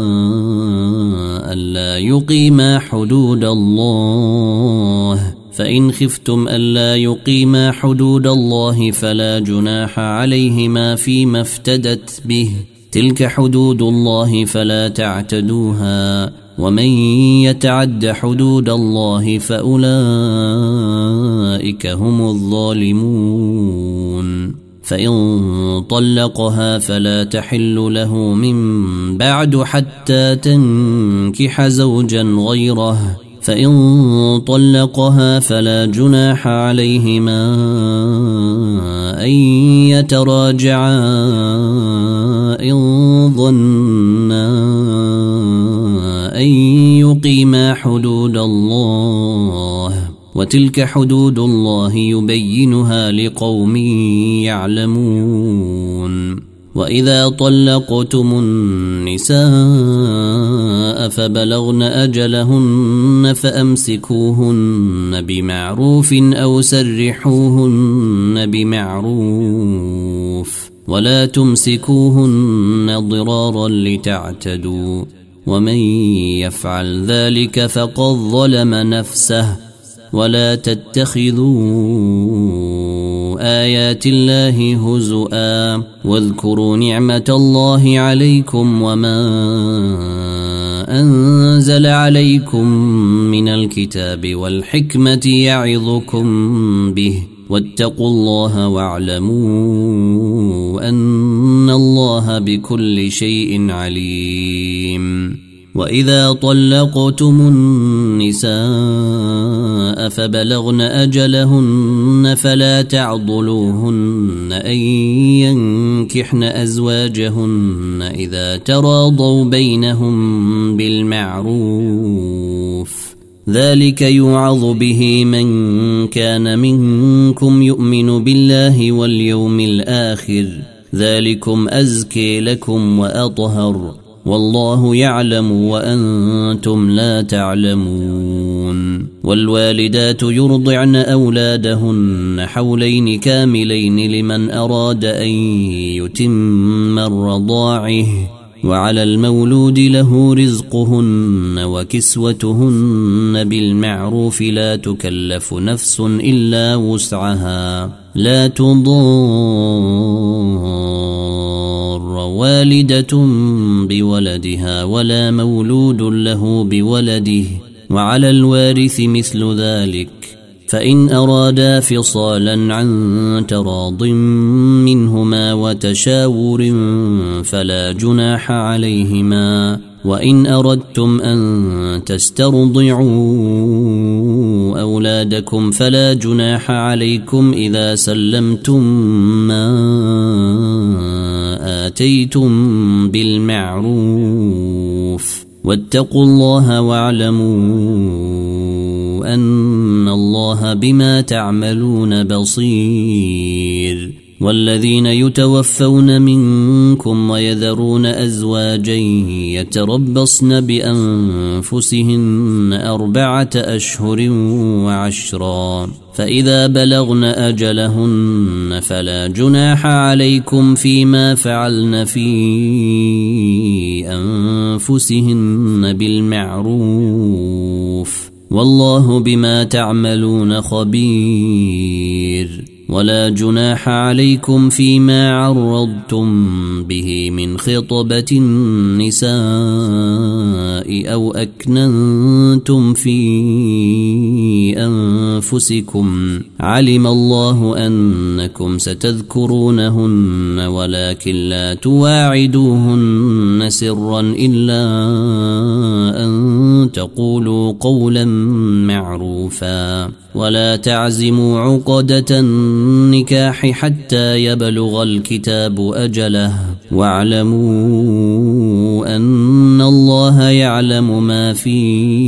ألا يقيما حدود الله فإن خفتم ألا يقيما حدود الله فلا جناح عليهما فيما افتدت به تلك حدود الله فلا تعتدوها ومن يتعد حدود الله فأولئك هم الظالمون. فإن طلقها فلا تحل له من بعد حتى تنكح زوجا غيره فإن طلقها فلا جناح عليهما أن يتراجعا إن ظنا أن يقيما حدود الله وتلك حدود الله يبينها لقوم يعلمون. وإذا طلقتم النساء فبلغن أجلهن فأمسكوهن بمعروف أو سرحوهن بمعروف ولا تمسكوهن ضرارا لتعتدوا ومن يفعل ذلك فقد ظلم نفسه ولا تتخذوا آيات الله هزؤا واذكروا نعمة الله عليكم وما أنزل عليكم من الكتاب والحكمة يعظكم به واتقوا الله واعلموا أن الله بكل شيء عليم. وإذا طلقتم النساء فبلغن أجلهن فلا تعضلوهن أن ينكحن أزواجهن إذا تراضوا بينهم بالمعروف ذلك يوعظ به من كان منكم يؤمن بالله واليوم الآخر ذلكم أزكي لكم وأطهر والله يعلم وأنتم لا تعلمون. والوالدات يرضعن أولادهن حولين كاملين لمن أراد أن يتم الرضاعه وعلى المولود له رزقهن وكسوتهن بالمعروف لا تكلف نفس إلا وسعها لا تضار والدة بولدها ولا مولود له بولده وعلى الوارث مثل ذلك فإن أرادا فصالا عن تراض منهما وتشاور فلا جناح عليهما وإن أردتم أن تسترضعوا أولادكم فلا جناح عليكم إذا سلمتم ما آتيتم بالمعروف واتقوا الله واعلموا أن الله بما تعملون بصير. والذين يتوفون منكم ويذرون أزواجا يتربصن بأنفسهن 4 أشهر و10 فإذا بلغن أجلهن فلا جناح عليكم فيما فعلن في أنفسهن بالمعروف والله بما تعملون خبير. ولا جناح عليكم فيما عرضتم به من خطبة النساء أو أكننتم في أنفسكم علم الله أنكم ستذكرونهن ولكن لا تواعدوهن سرا إلا أن تقولوا قولا معروفا ولا تعزموا عقدة النكاح حتى يبلغ الكتاب أجله واعلموا أن الله يعلم ما في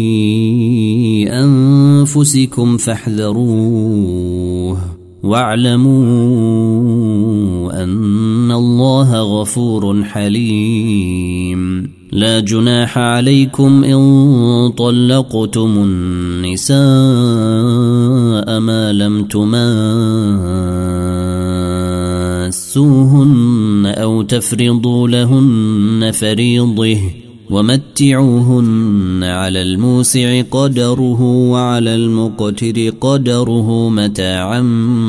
أنفسكم فاحذروه واعلموا أن الله غفور حليم لا جناح عليكم إن طلقتم النساء ما لم تماسوهن أو تفرضوا لهن فريضة ومتعوهن على الموسع قدره وعلى المقتر قدره متاعا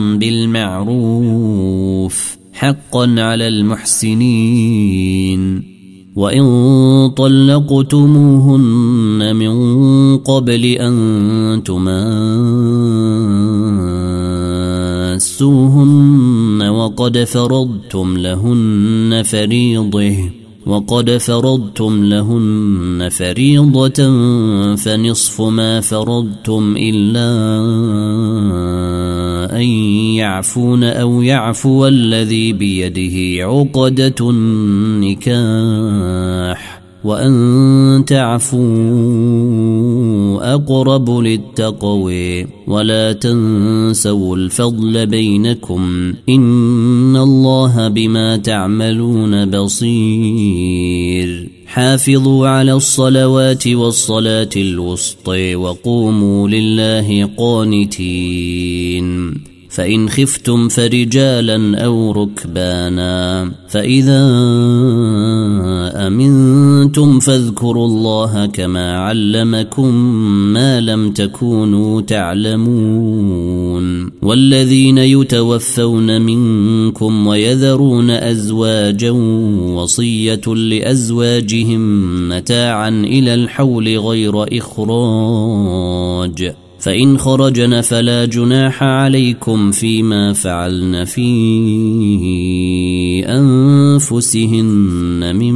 بالمعروف حقا على المحسنين وإن طلقتموهن من قبل أن تماسوهن وقد فرضتم لهن فريضة فنصف ما فرضتم إلا أن يعفون أو يعفو الذي بيده عقدة النكاح وأن تعفوا أقرب للتقوى ولا تنسوا الفضل بينكم إن الله بما تعملون بصير حافظوا على الصلوات والصلاة الوسطى وقوموا لله قانتين فإن خفتم فرجالا أو ركبانا فإذا أمنتم فاذكروا الله كما علمكم ما لم تكونوا تعلمون والذين يتوفون منكم ويذرون أزواجا وصية لأزواجهم متاعا إلى الحول غير إخراج فإن خرجن فلا جناح عليكم فيما فعلن في أنفسهن من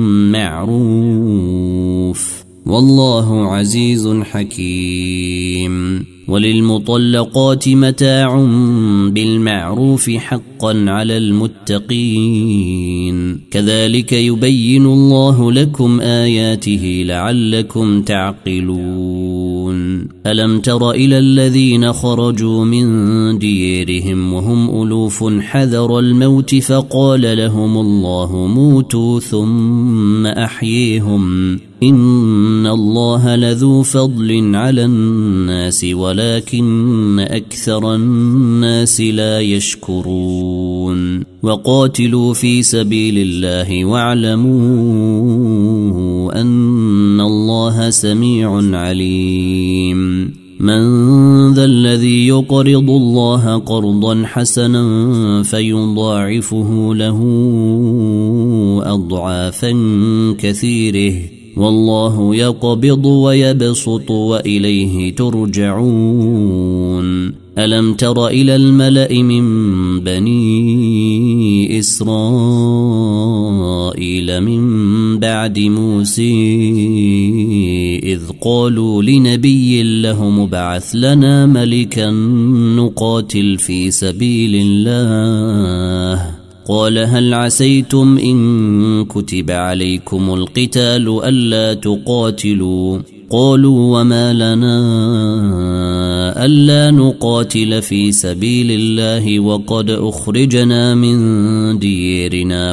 معروف والله عزيز حكيم وللمطلقات متاع بالمعروف حقا على المتقين كذلك يبين الله لكم آياته لعلكم تعقلون ألم تر إلى الذين خرجوا من ديرهم وهم ألوف حذر الموت فقال لهم الله موتوا ثم أحييهم إن الله لذو فضل على الناس ولكن أكثر الناس لا يشكرون وقاتلوا في سبيل الله واعلموا أن الله سميع عليم من ذا الذي يقرض الله قرضا حسنا فيضاعفه له أضعافا كثيره والله يقبض ويبسط وإليه ترجعون ألم تر إلى الملأ من بني إسرائيل من بعد موسى إذ قالوا لنبي له مبعث لنا ملكا نقاتل في سبيل الله قال هل عسيتم إن كتب عليكم القتال ألا تقاتلوا قالوا وما لنا ألا نقاتل في سبيل الله وقد أخرجنا من ديرنا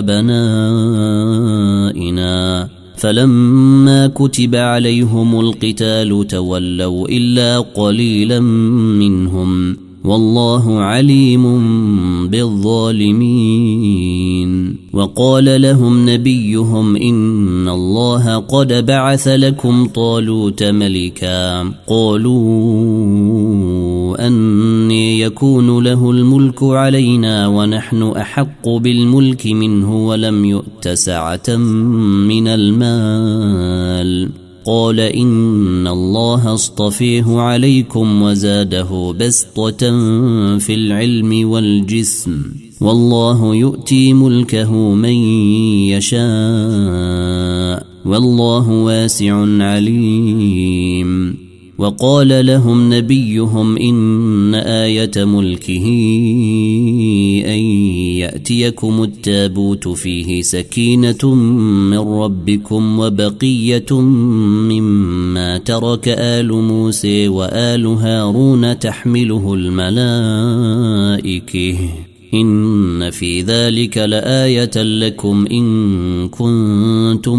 وأبنائنا فلما كتب عليهم القتال تولوا إلا قليلا منهم والله عليم بالظالمين وقال لهم نبيهم إن الله قد بعث لكم طالوت ملكا قالوا أني يكون له الملك علينا ونحن أحق بالملك منه ولم يؤت سعة من المال. قال إن الله اصطفيه عليكم وزاده بسطة في العلم والجسم والله يؤتي ملكه من يشاء والله واسع عليم. وقال لهم نبيهم إن آية ملكه أن يأتيكم التابوت فيه سكينة من ربكم وبقية مما ترك آل موسى وآل هارون تحمله الملائكة إن في ذلك لآية لكم إن كنتم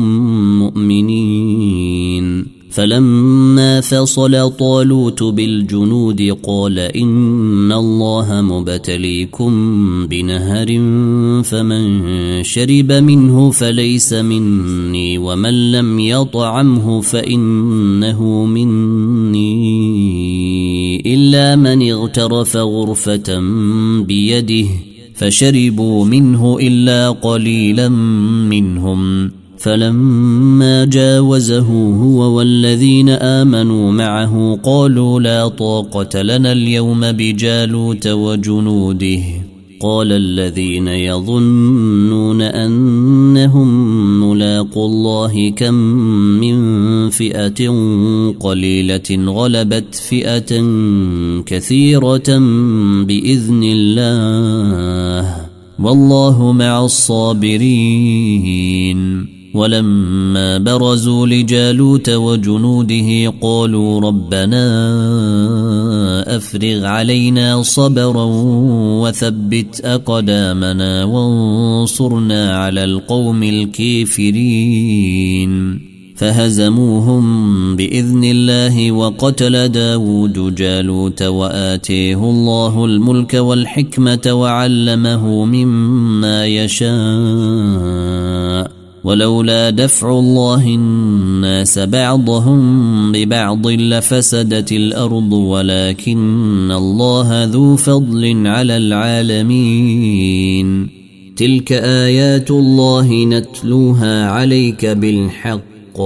مؤمنين. فلما فصل طالوت بالجنود قال إن الله مبتليكم بنهر فمن شرب منه فليس مني ومن لم يطعمه فإنه مني إلا من اغترف غرفة بيده فشربوا منه إلا قليلا منهم. فلما جاوزه هو والذين آمنوا معه قالوا لا طاقة لنا اليوم بجالوت وجنوده. قال الذين يظنون أنهم ملاقو الله كم من فئة قليلة غلبت فئة كثيرة بإذن الله والله مع الصابرين. ولما برزوا لجالوت وجنوده قالوا ربنا أفرغ علينا صبرا وثبت أقدامنا وانصرنا على القوم الكافرين. فهزموهم بإذن الله وقتل داود جالوت وآتيه الله الملك والحكمة وعلمه مما يشاء ولولا دفع الله الناس بعضهم ببعض لفسدت الأرض ولكن الله ذو فضل على العالمين. تلك آيات الله نتلوها عليك بالحق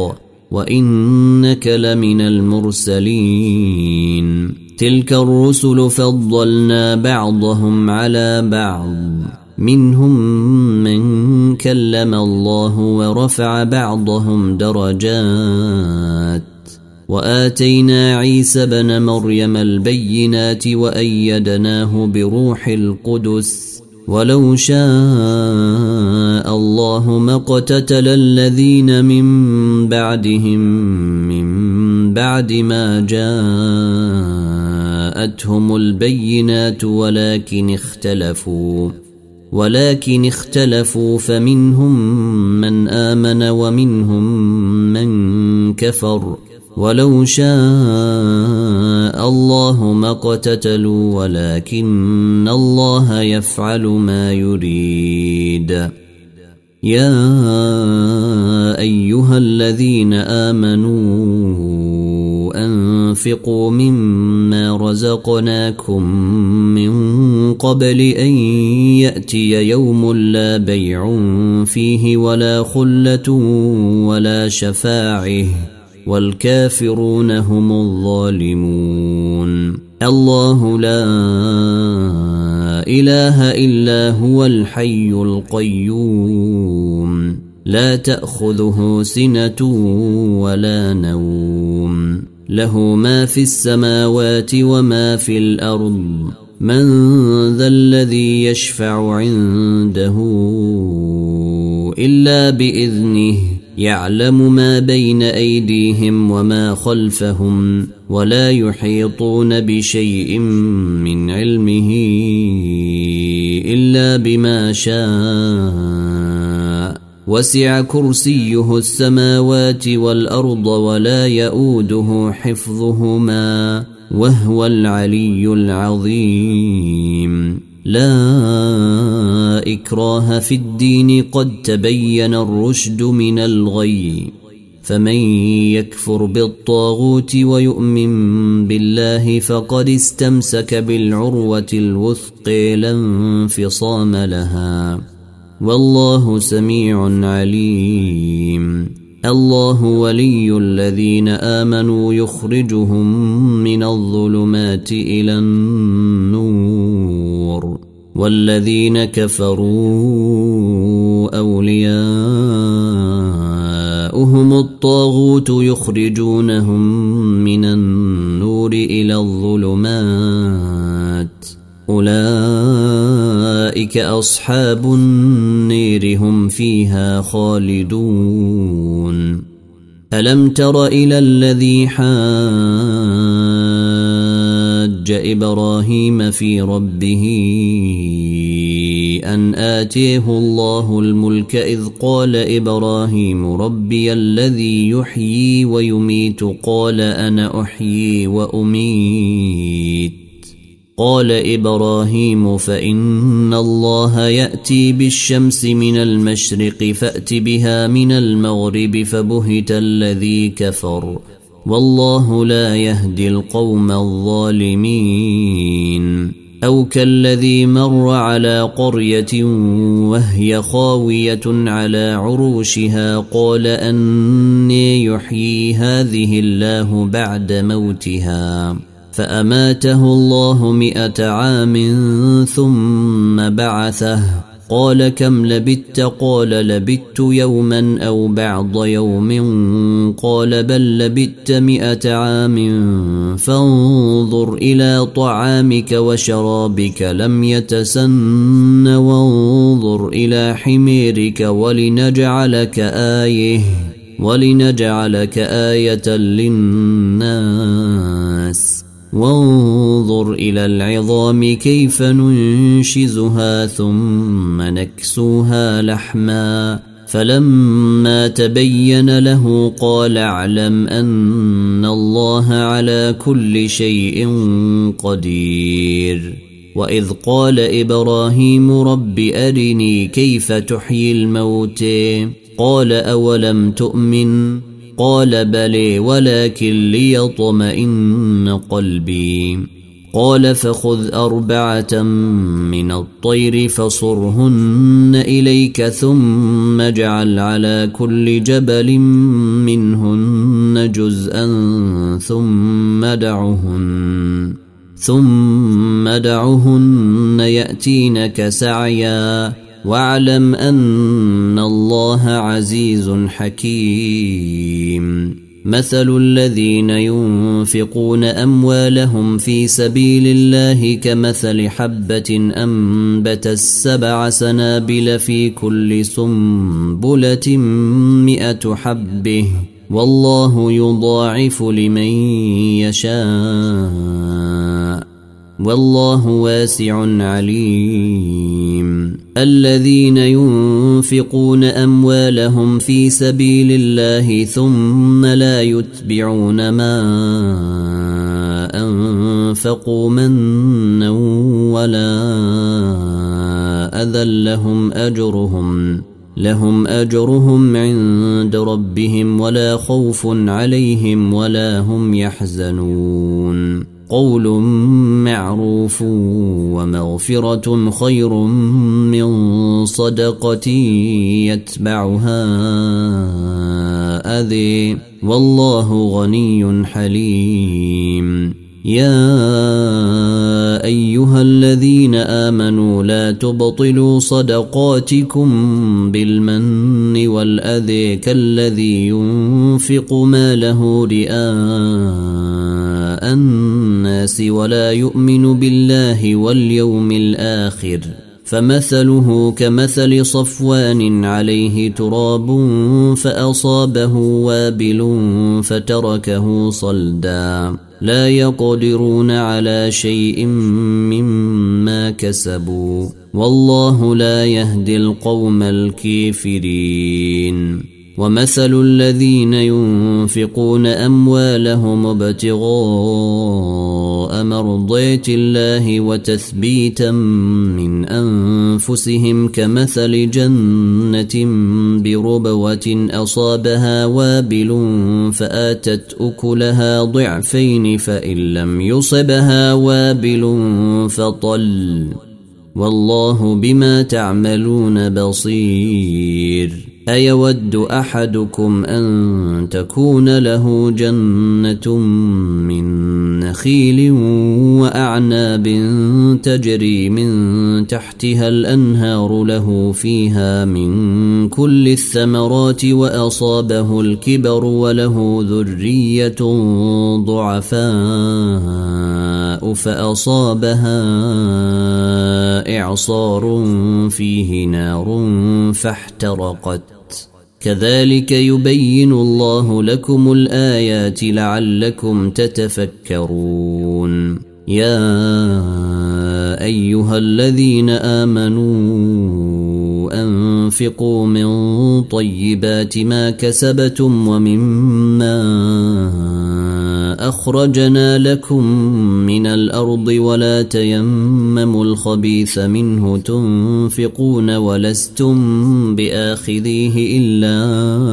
وإنك لمن المرسلين. تلك الرسل فضلنا بعضهم على بعض منهم من كلم الله ورفع بعضهم درجات وآتينا عيسى بن مريم البينات وأيدناه بروح القدس ولو شاء الله ما اقتتل الذين من بعدهم من بعد ما جاءتهم البينات ولكن اختلفوا فمنهم من آمن ومنهم من كفر ولو شاء الله ما اقتتلوا ولكن الله يفعل ما يريد. يا أيها الذين آمنوا أنفقوا مما رزقناكم من قبل أن يأتي يوم لا بيع فيه ولا خلة ولا شفاعة والكافرون هم الظالمون. الله لا إله إلا هو الحي القيوم لا تأخذه سنة ولا نوم له ما في السماوات وما في الأرض من ذا الذي يشفع عنده إلا بإذنه يعلم ما بين أيديهم وما خلفهم ولا يحيطون بشيء من علمه إلا بما شاء وسع كرسيه السماوات والأرض ولا يؤوده حفظهما وهو العلي العظيم. لا إكراه في الدين قد تبين الرشد من الغي فمن يكفر بالطاغوت ويؤمن بالله فقد استمسك بالعروة الوثقى لا انفصام لها والله سميع عليم. الله ولي الذين آمنوا يخرجهم من الظلمات إلى النور والذين كفروا أولياؤهم الطاغوت يخرجونهم من النور إلى الظلمات أولئك أصحاب النير هم فيها خالدون. ألم تر إلى الذي حاج إبراهيم في ربه أن آتيه الله الملك إذ قال إبراهيم ربي الذي يحيي ويميت قال أنا أحيي وأميت قال إبراهيم فإن الله يأتي بالشمس من المشرق فأت بها من المغرب فبهت الذي كفر والله لا يهدي القوم الظالمين. أو كالذي مر على قرية وهي خاوية على عروشها قال أني يحيي هذه الله بعد موتها فأماته الله 100 عام ثم بعثه قال كم لبثت قال لبثت يوما أو بعض يوم قال بل لبثت 100 عام فانظر إلى طعامك وشرابك لم يتسن وانظر إلى حميرك ولنجعلك آية للناس وانظر إلى العظام كيف ننشزها ثم نكسوها لحما فلما تبين له قال اعلم أن الله على كل شيء قدير. وإذ قال إبراهيم رب أرني كيف تحيي الموتى قال أولم تؤمن قال بلى ولكن ليطمئن قلبي قال فخذ 4 من الطير فصرهن إليك ثم اجعل على كل جبل منهن جزءا ثم دعهن يأتينك سعيا واعلم أن الله عزيز حكيم. مثل الذين ينفقون أموالهم في سبيل الله كمثل حبة أنبتت 7 سنابل في كل سنبلة 100 حبة والله يضاعف لمن يشاء والله واسع عليم. الذين ينفقون أموالهم في سبيل الله ثم لا يتبعون ما أنفقوا منا ولا أذى لهم أجرهم عند ربهم ولا خوف عليهم ولا هم يحزنون. قول معروف ومغفرة خير من صدقة يتبعها أذى والله غني حليم. يا أيها الذين آمنوا لا تبطلوا صدقاتكم بالمن والأذى كالذي ينفق ماله رئاء الناس ولا يؤمن بالله واليوم الآخر فمثله كمثل صفوان عليه تراب فأصابه وابل فتركه صلدا لا يقدرون على شيء مما كسبوا والله لا يهدي القوم الكافرين. ومثل الذين ينفقون أموالهم ابتغاء مرضات الله وتثبيتا من أنفسهم كمثل جنة بربوة أصابها وابل فآتت أكلها ضعفين فإن لم يصبها وابل فطل والله بما تعملون بصير أيود أحدكم أن تكون له جنة من نخيل وأعناب تجري من تحتها الأنهار له فيها من كل الثمرات وأصابه الكبر وله ذرية ضعفاء فأصابها إعصار فيه نار فاحترقت كذلك يبين الله لكم الآيات لعلكم تتفكرون يا أيها الذين آمنوا أنفقوا من طيبات ما كسبتم ومما أخرجنا لكم من الأرض ولا تيمموا الخبيث منه تنفقون ولستم بآخذيه إلا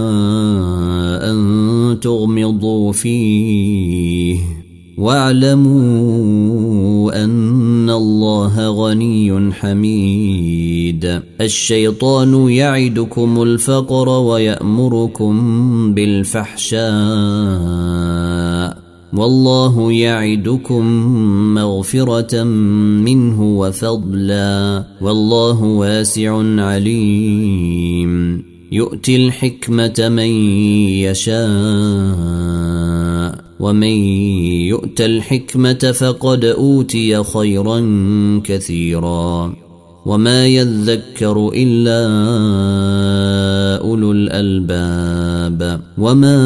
أن تغمضوا فيه واعلموا أن الله غني حميد الشيطان يعدكم الفقر ويأمركم بالفحشاء والله يعدكم مغفرة منه وفضلا والله واسع عليم يؤتي الحكمة من يشاء ومن يؤت الحكمة فقد أوتي خيرا كثيرا وما يذكر إلا أولو الألباب وما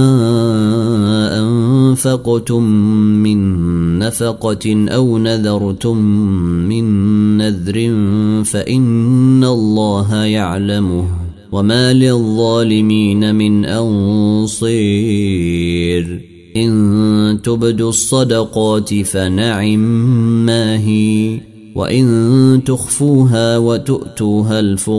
أنفقتم من نفقة أو نذرتم من نذر فإن الله يعلمه وما للظالمين من أنصير إن تبدوا الصدقات فنعم ما هي وإن تخفوها وتؤتوها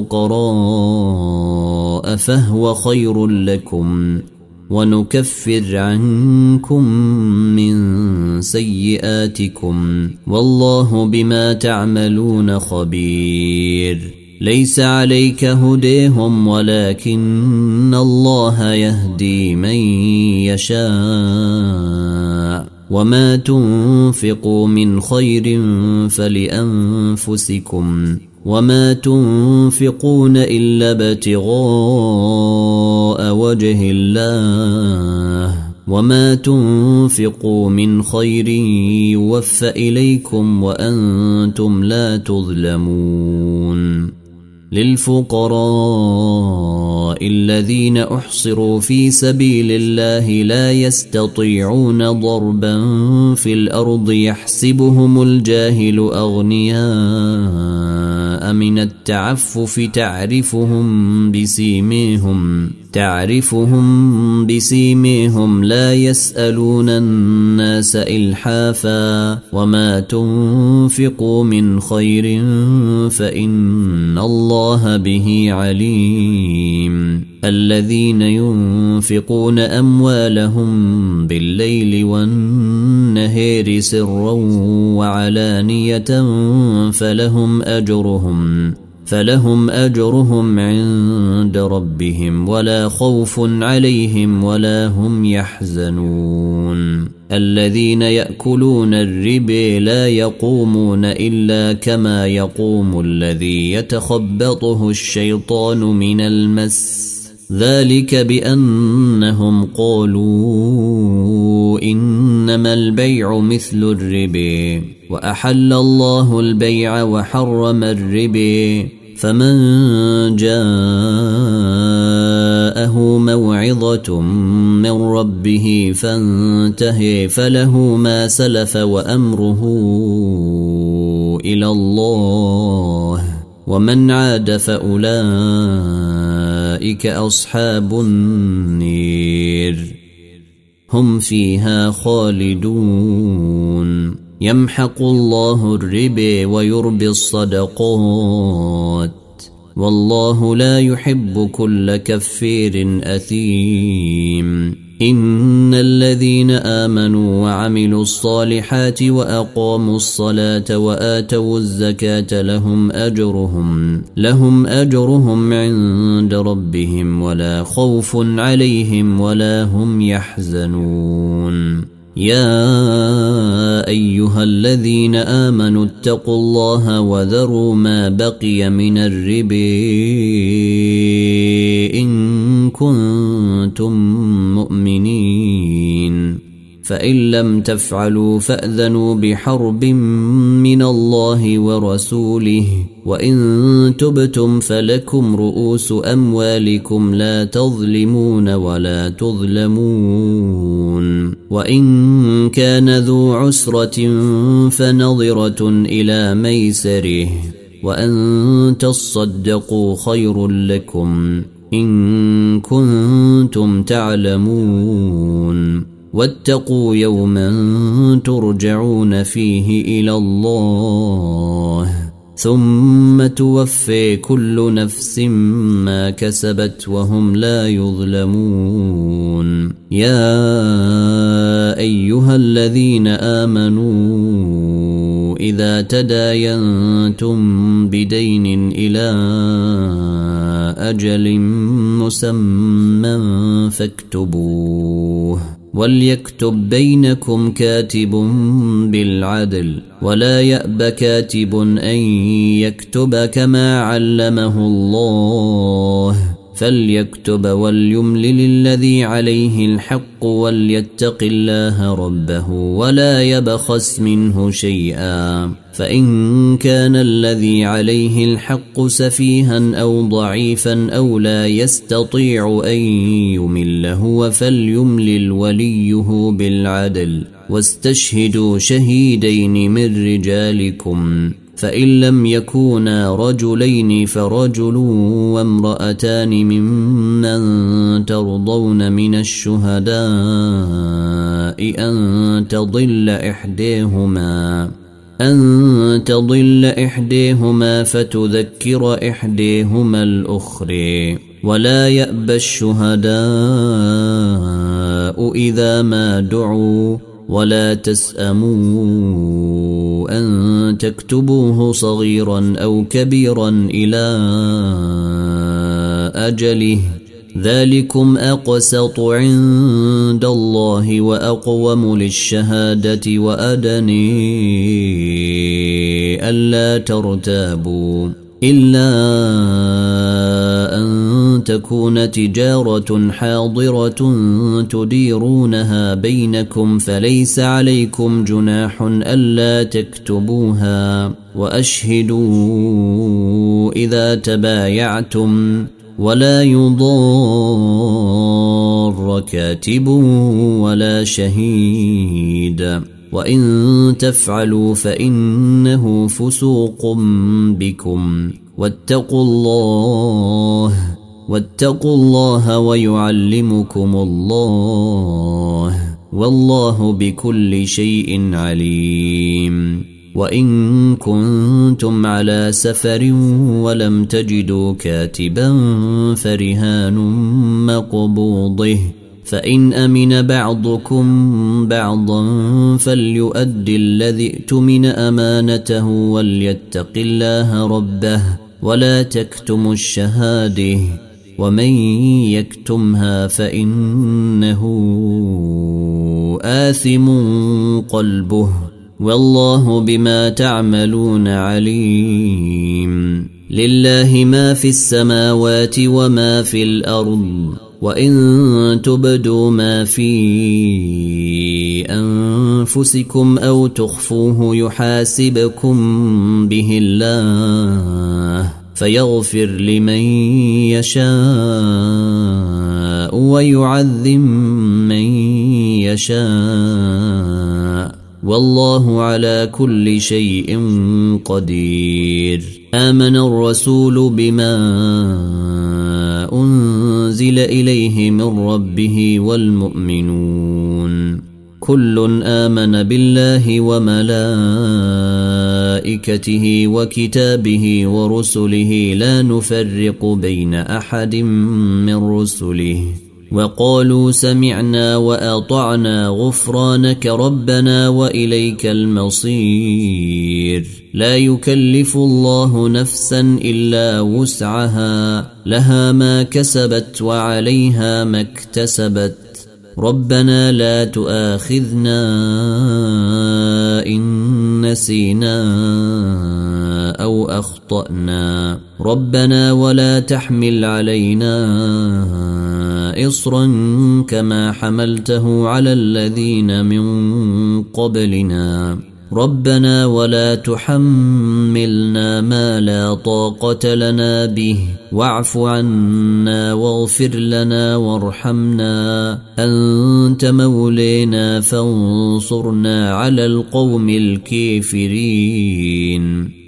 الفقراء فهو خير لكم ونكفر عنكم من سيئاتكم والله بما تعملون خبير ليس عليك هديهم ولكن الله يهدي من يشاء وما تنفقوا من خير فلأنفسكم وما تنفقون إلا ابتغاء وجه الله وما تنفقوا من خير يوفى إليكم وأنتم لا تظلمون للفقراء الذين أحصروا في سبيل الله لا يستطيعون ضربا في الأرض يحسبهم الجاهل أغنياء من التعفف تعرفهم بسيميهم لا يسألون الناس إلحافا وما تنفقوا من خير فإن الله به عليم الذين ينفقون أموالهم بالليل والنهار سرا وعلانية فلهم أجرهم عند ربهم ولا خوف عليهم ولا هم يحزنون الذين يأكلون الربا لا يقومون إلا كما يقوم الذي يتخبطه الشيطان من المس ذلك بأنهم قالوا إنما البيع مثل الربا وأحل الله البيع وحرم الربا فمن جاءه موعظة من ربه فانتهى فله ما سلف وأمره إلى الله ومن عاد فأولئك أصحاب النير هم فيها خالدون يمحق الله الربا ويربي الصدقات والله لا يحب كل كفير أثيم إن الذين آمنوا وعملوا الصالحات وأقاموا الصلاة وآتوا الزكاة لهم أجرهم عند ربهم ولا خوف عليهم ولا هم يحزنون يا أيها الذين آمنوا اتقوا الله وذروا ما بقي من الربا إن كنتم مؤمنين فإن لم تفعلوا فأذنوا بحرب من الله ورسوله وإن تبتم فلكم رؤوس أموالكم لا تظلمون ولا تظلمون وإن كان ذو عسرة فنظرة إلى ميسره وأن تصدقوا خير لكم إن كنتم تعلمون واتقوا يوما ترجعون فيه إلى الله ثم توفي كل نفس ما كسبت وهم لا يظلمون يا أيها الذين آمنوا إذا تداينتم بدين إلى أجل مسمى فاكتبوه وليكتب بينكم كاتب بالعدل ولا يأب كاتب أن يكتب كما علمه الله فليكتب وليملل الذي عليه الحق وليتق الله ربه ولا يبخس منه شيئا فإن كان الذي عليه الحق سفيها أو ضعيفا أو لا يستطيع أن يمله فليملل وليه بالعدل واستشهدوا شهيدين من رجالكم فإن لم يكونا رجلين فرجل وامرأتان ممن ترضون من الشهداء أن تضل إحداهما فتذكر إحداهما الأخرى ولا يأبى الشهداء إذا ما دعوا ولا تسأموا أن تكتبوه صغيرا أو كبيرا إلى أجله ذلكم أقسط عند الله وأقوم للشهادة وأدني ألا ترتابوا إلا أن تكون تجارة حاضرة تديرونها بينكم فليس عليكم جناح ألا تكتبوها وأشهدوا إذا تبايعتم ولا يضار كاتب ولا شهيد وإن تفعلوا فإنه فسوق بكم واتقوا الله ويعلمكم الله والله بكل شيء عليم وإن كنتم على سفر ولم تجدوا كاتبا فرهان مقبوضه فإن أمن بعضكم بعضا فليؤدي الذي ائتمن أمانته وليتق الله ربه ولا تكتموا الشهادة ومن يكتمها فإنه آثم قلبه والله بما تعملون عليم لله ما في السماوات وما في الأرض وإن تبدوا ما في أنفسكم أو تخفوه يحاسبكم به الله فيغفر لمن يشاء ويعذب من يشاء والله على كل شيء قدير. آمن الرسول بما أنزل إليه من ربه والمؤمنون كل آمن بالله وملائكته وكتابه ورسله لا نفرق بين أحد من رسله وقالوا سمعنا وأطعنا غفرانك ربنا وإليك المصير. لا يكلف الله نفسا إلا وسعها لها ما كسبت وعليها ما اكتسبت ربنا لا تؤاخذنا إن نسينا أو أخطأنا ربنا ولا تحمل علينا إصرا كما حملته على الذين من قبلنا ربنا ولا تحملنا ما لا طاقة لنا به واعف عنا واغفر لنا وارحمنا أنت مولينا فانصرنا على القوم الكافرين.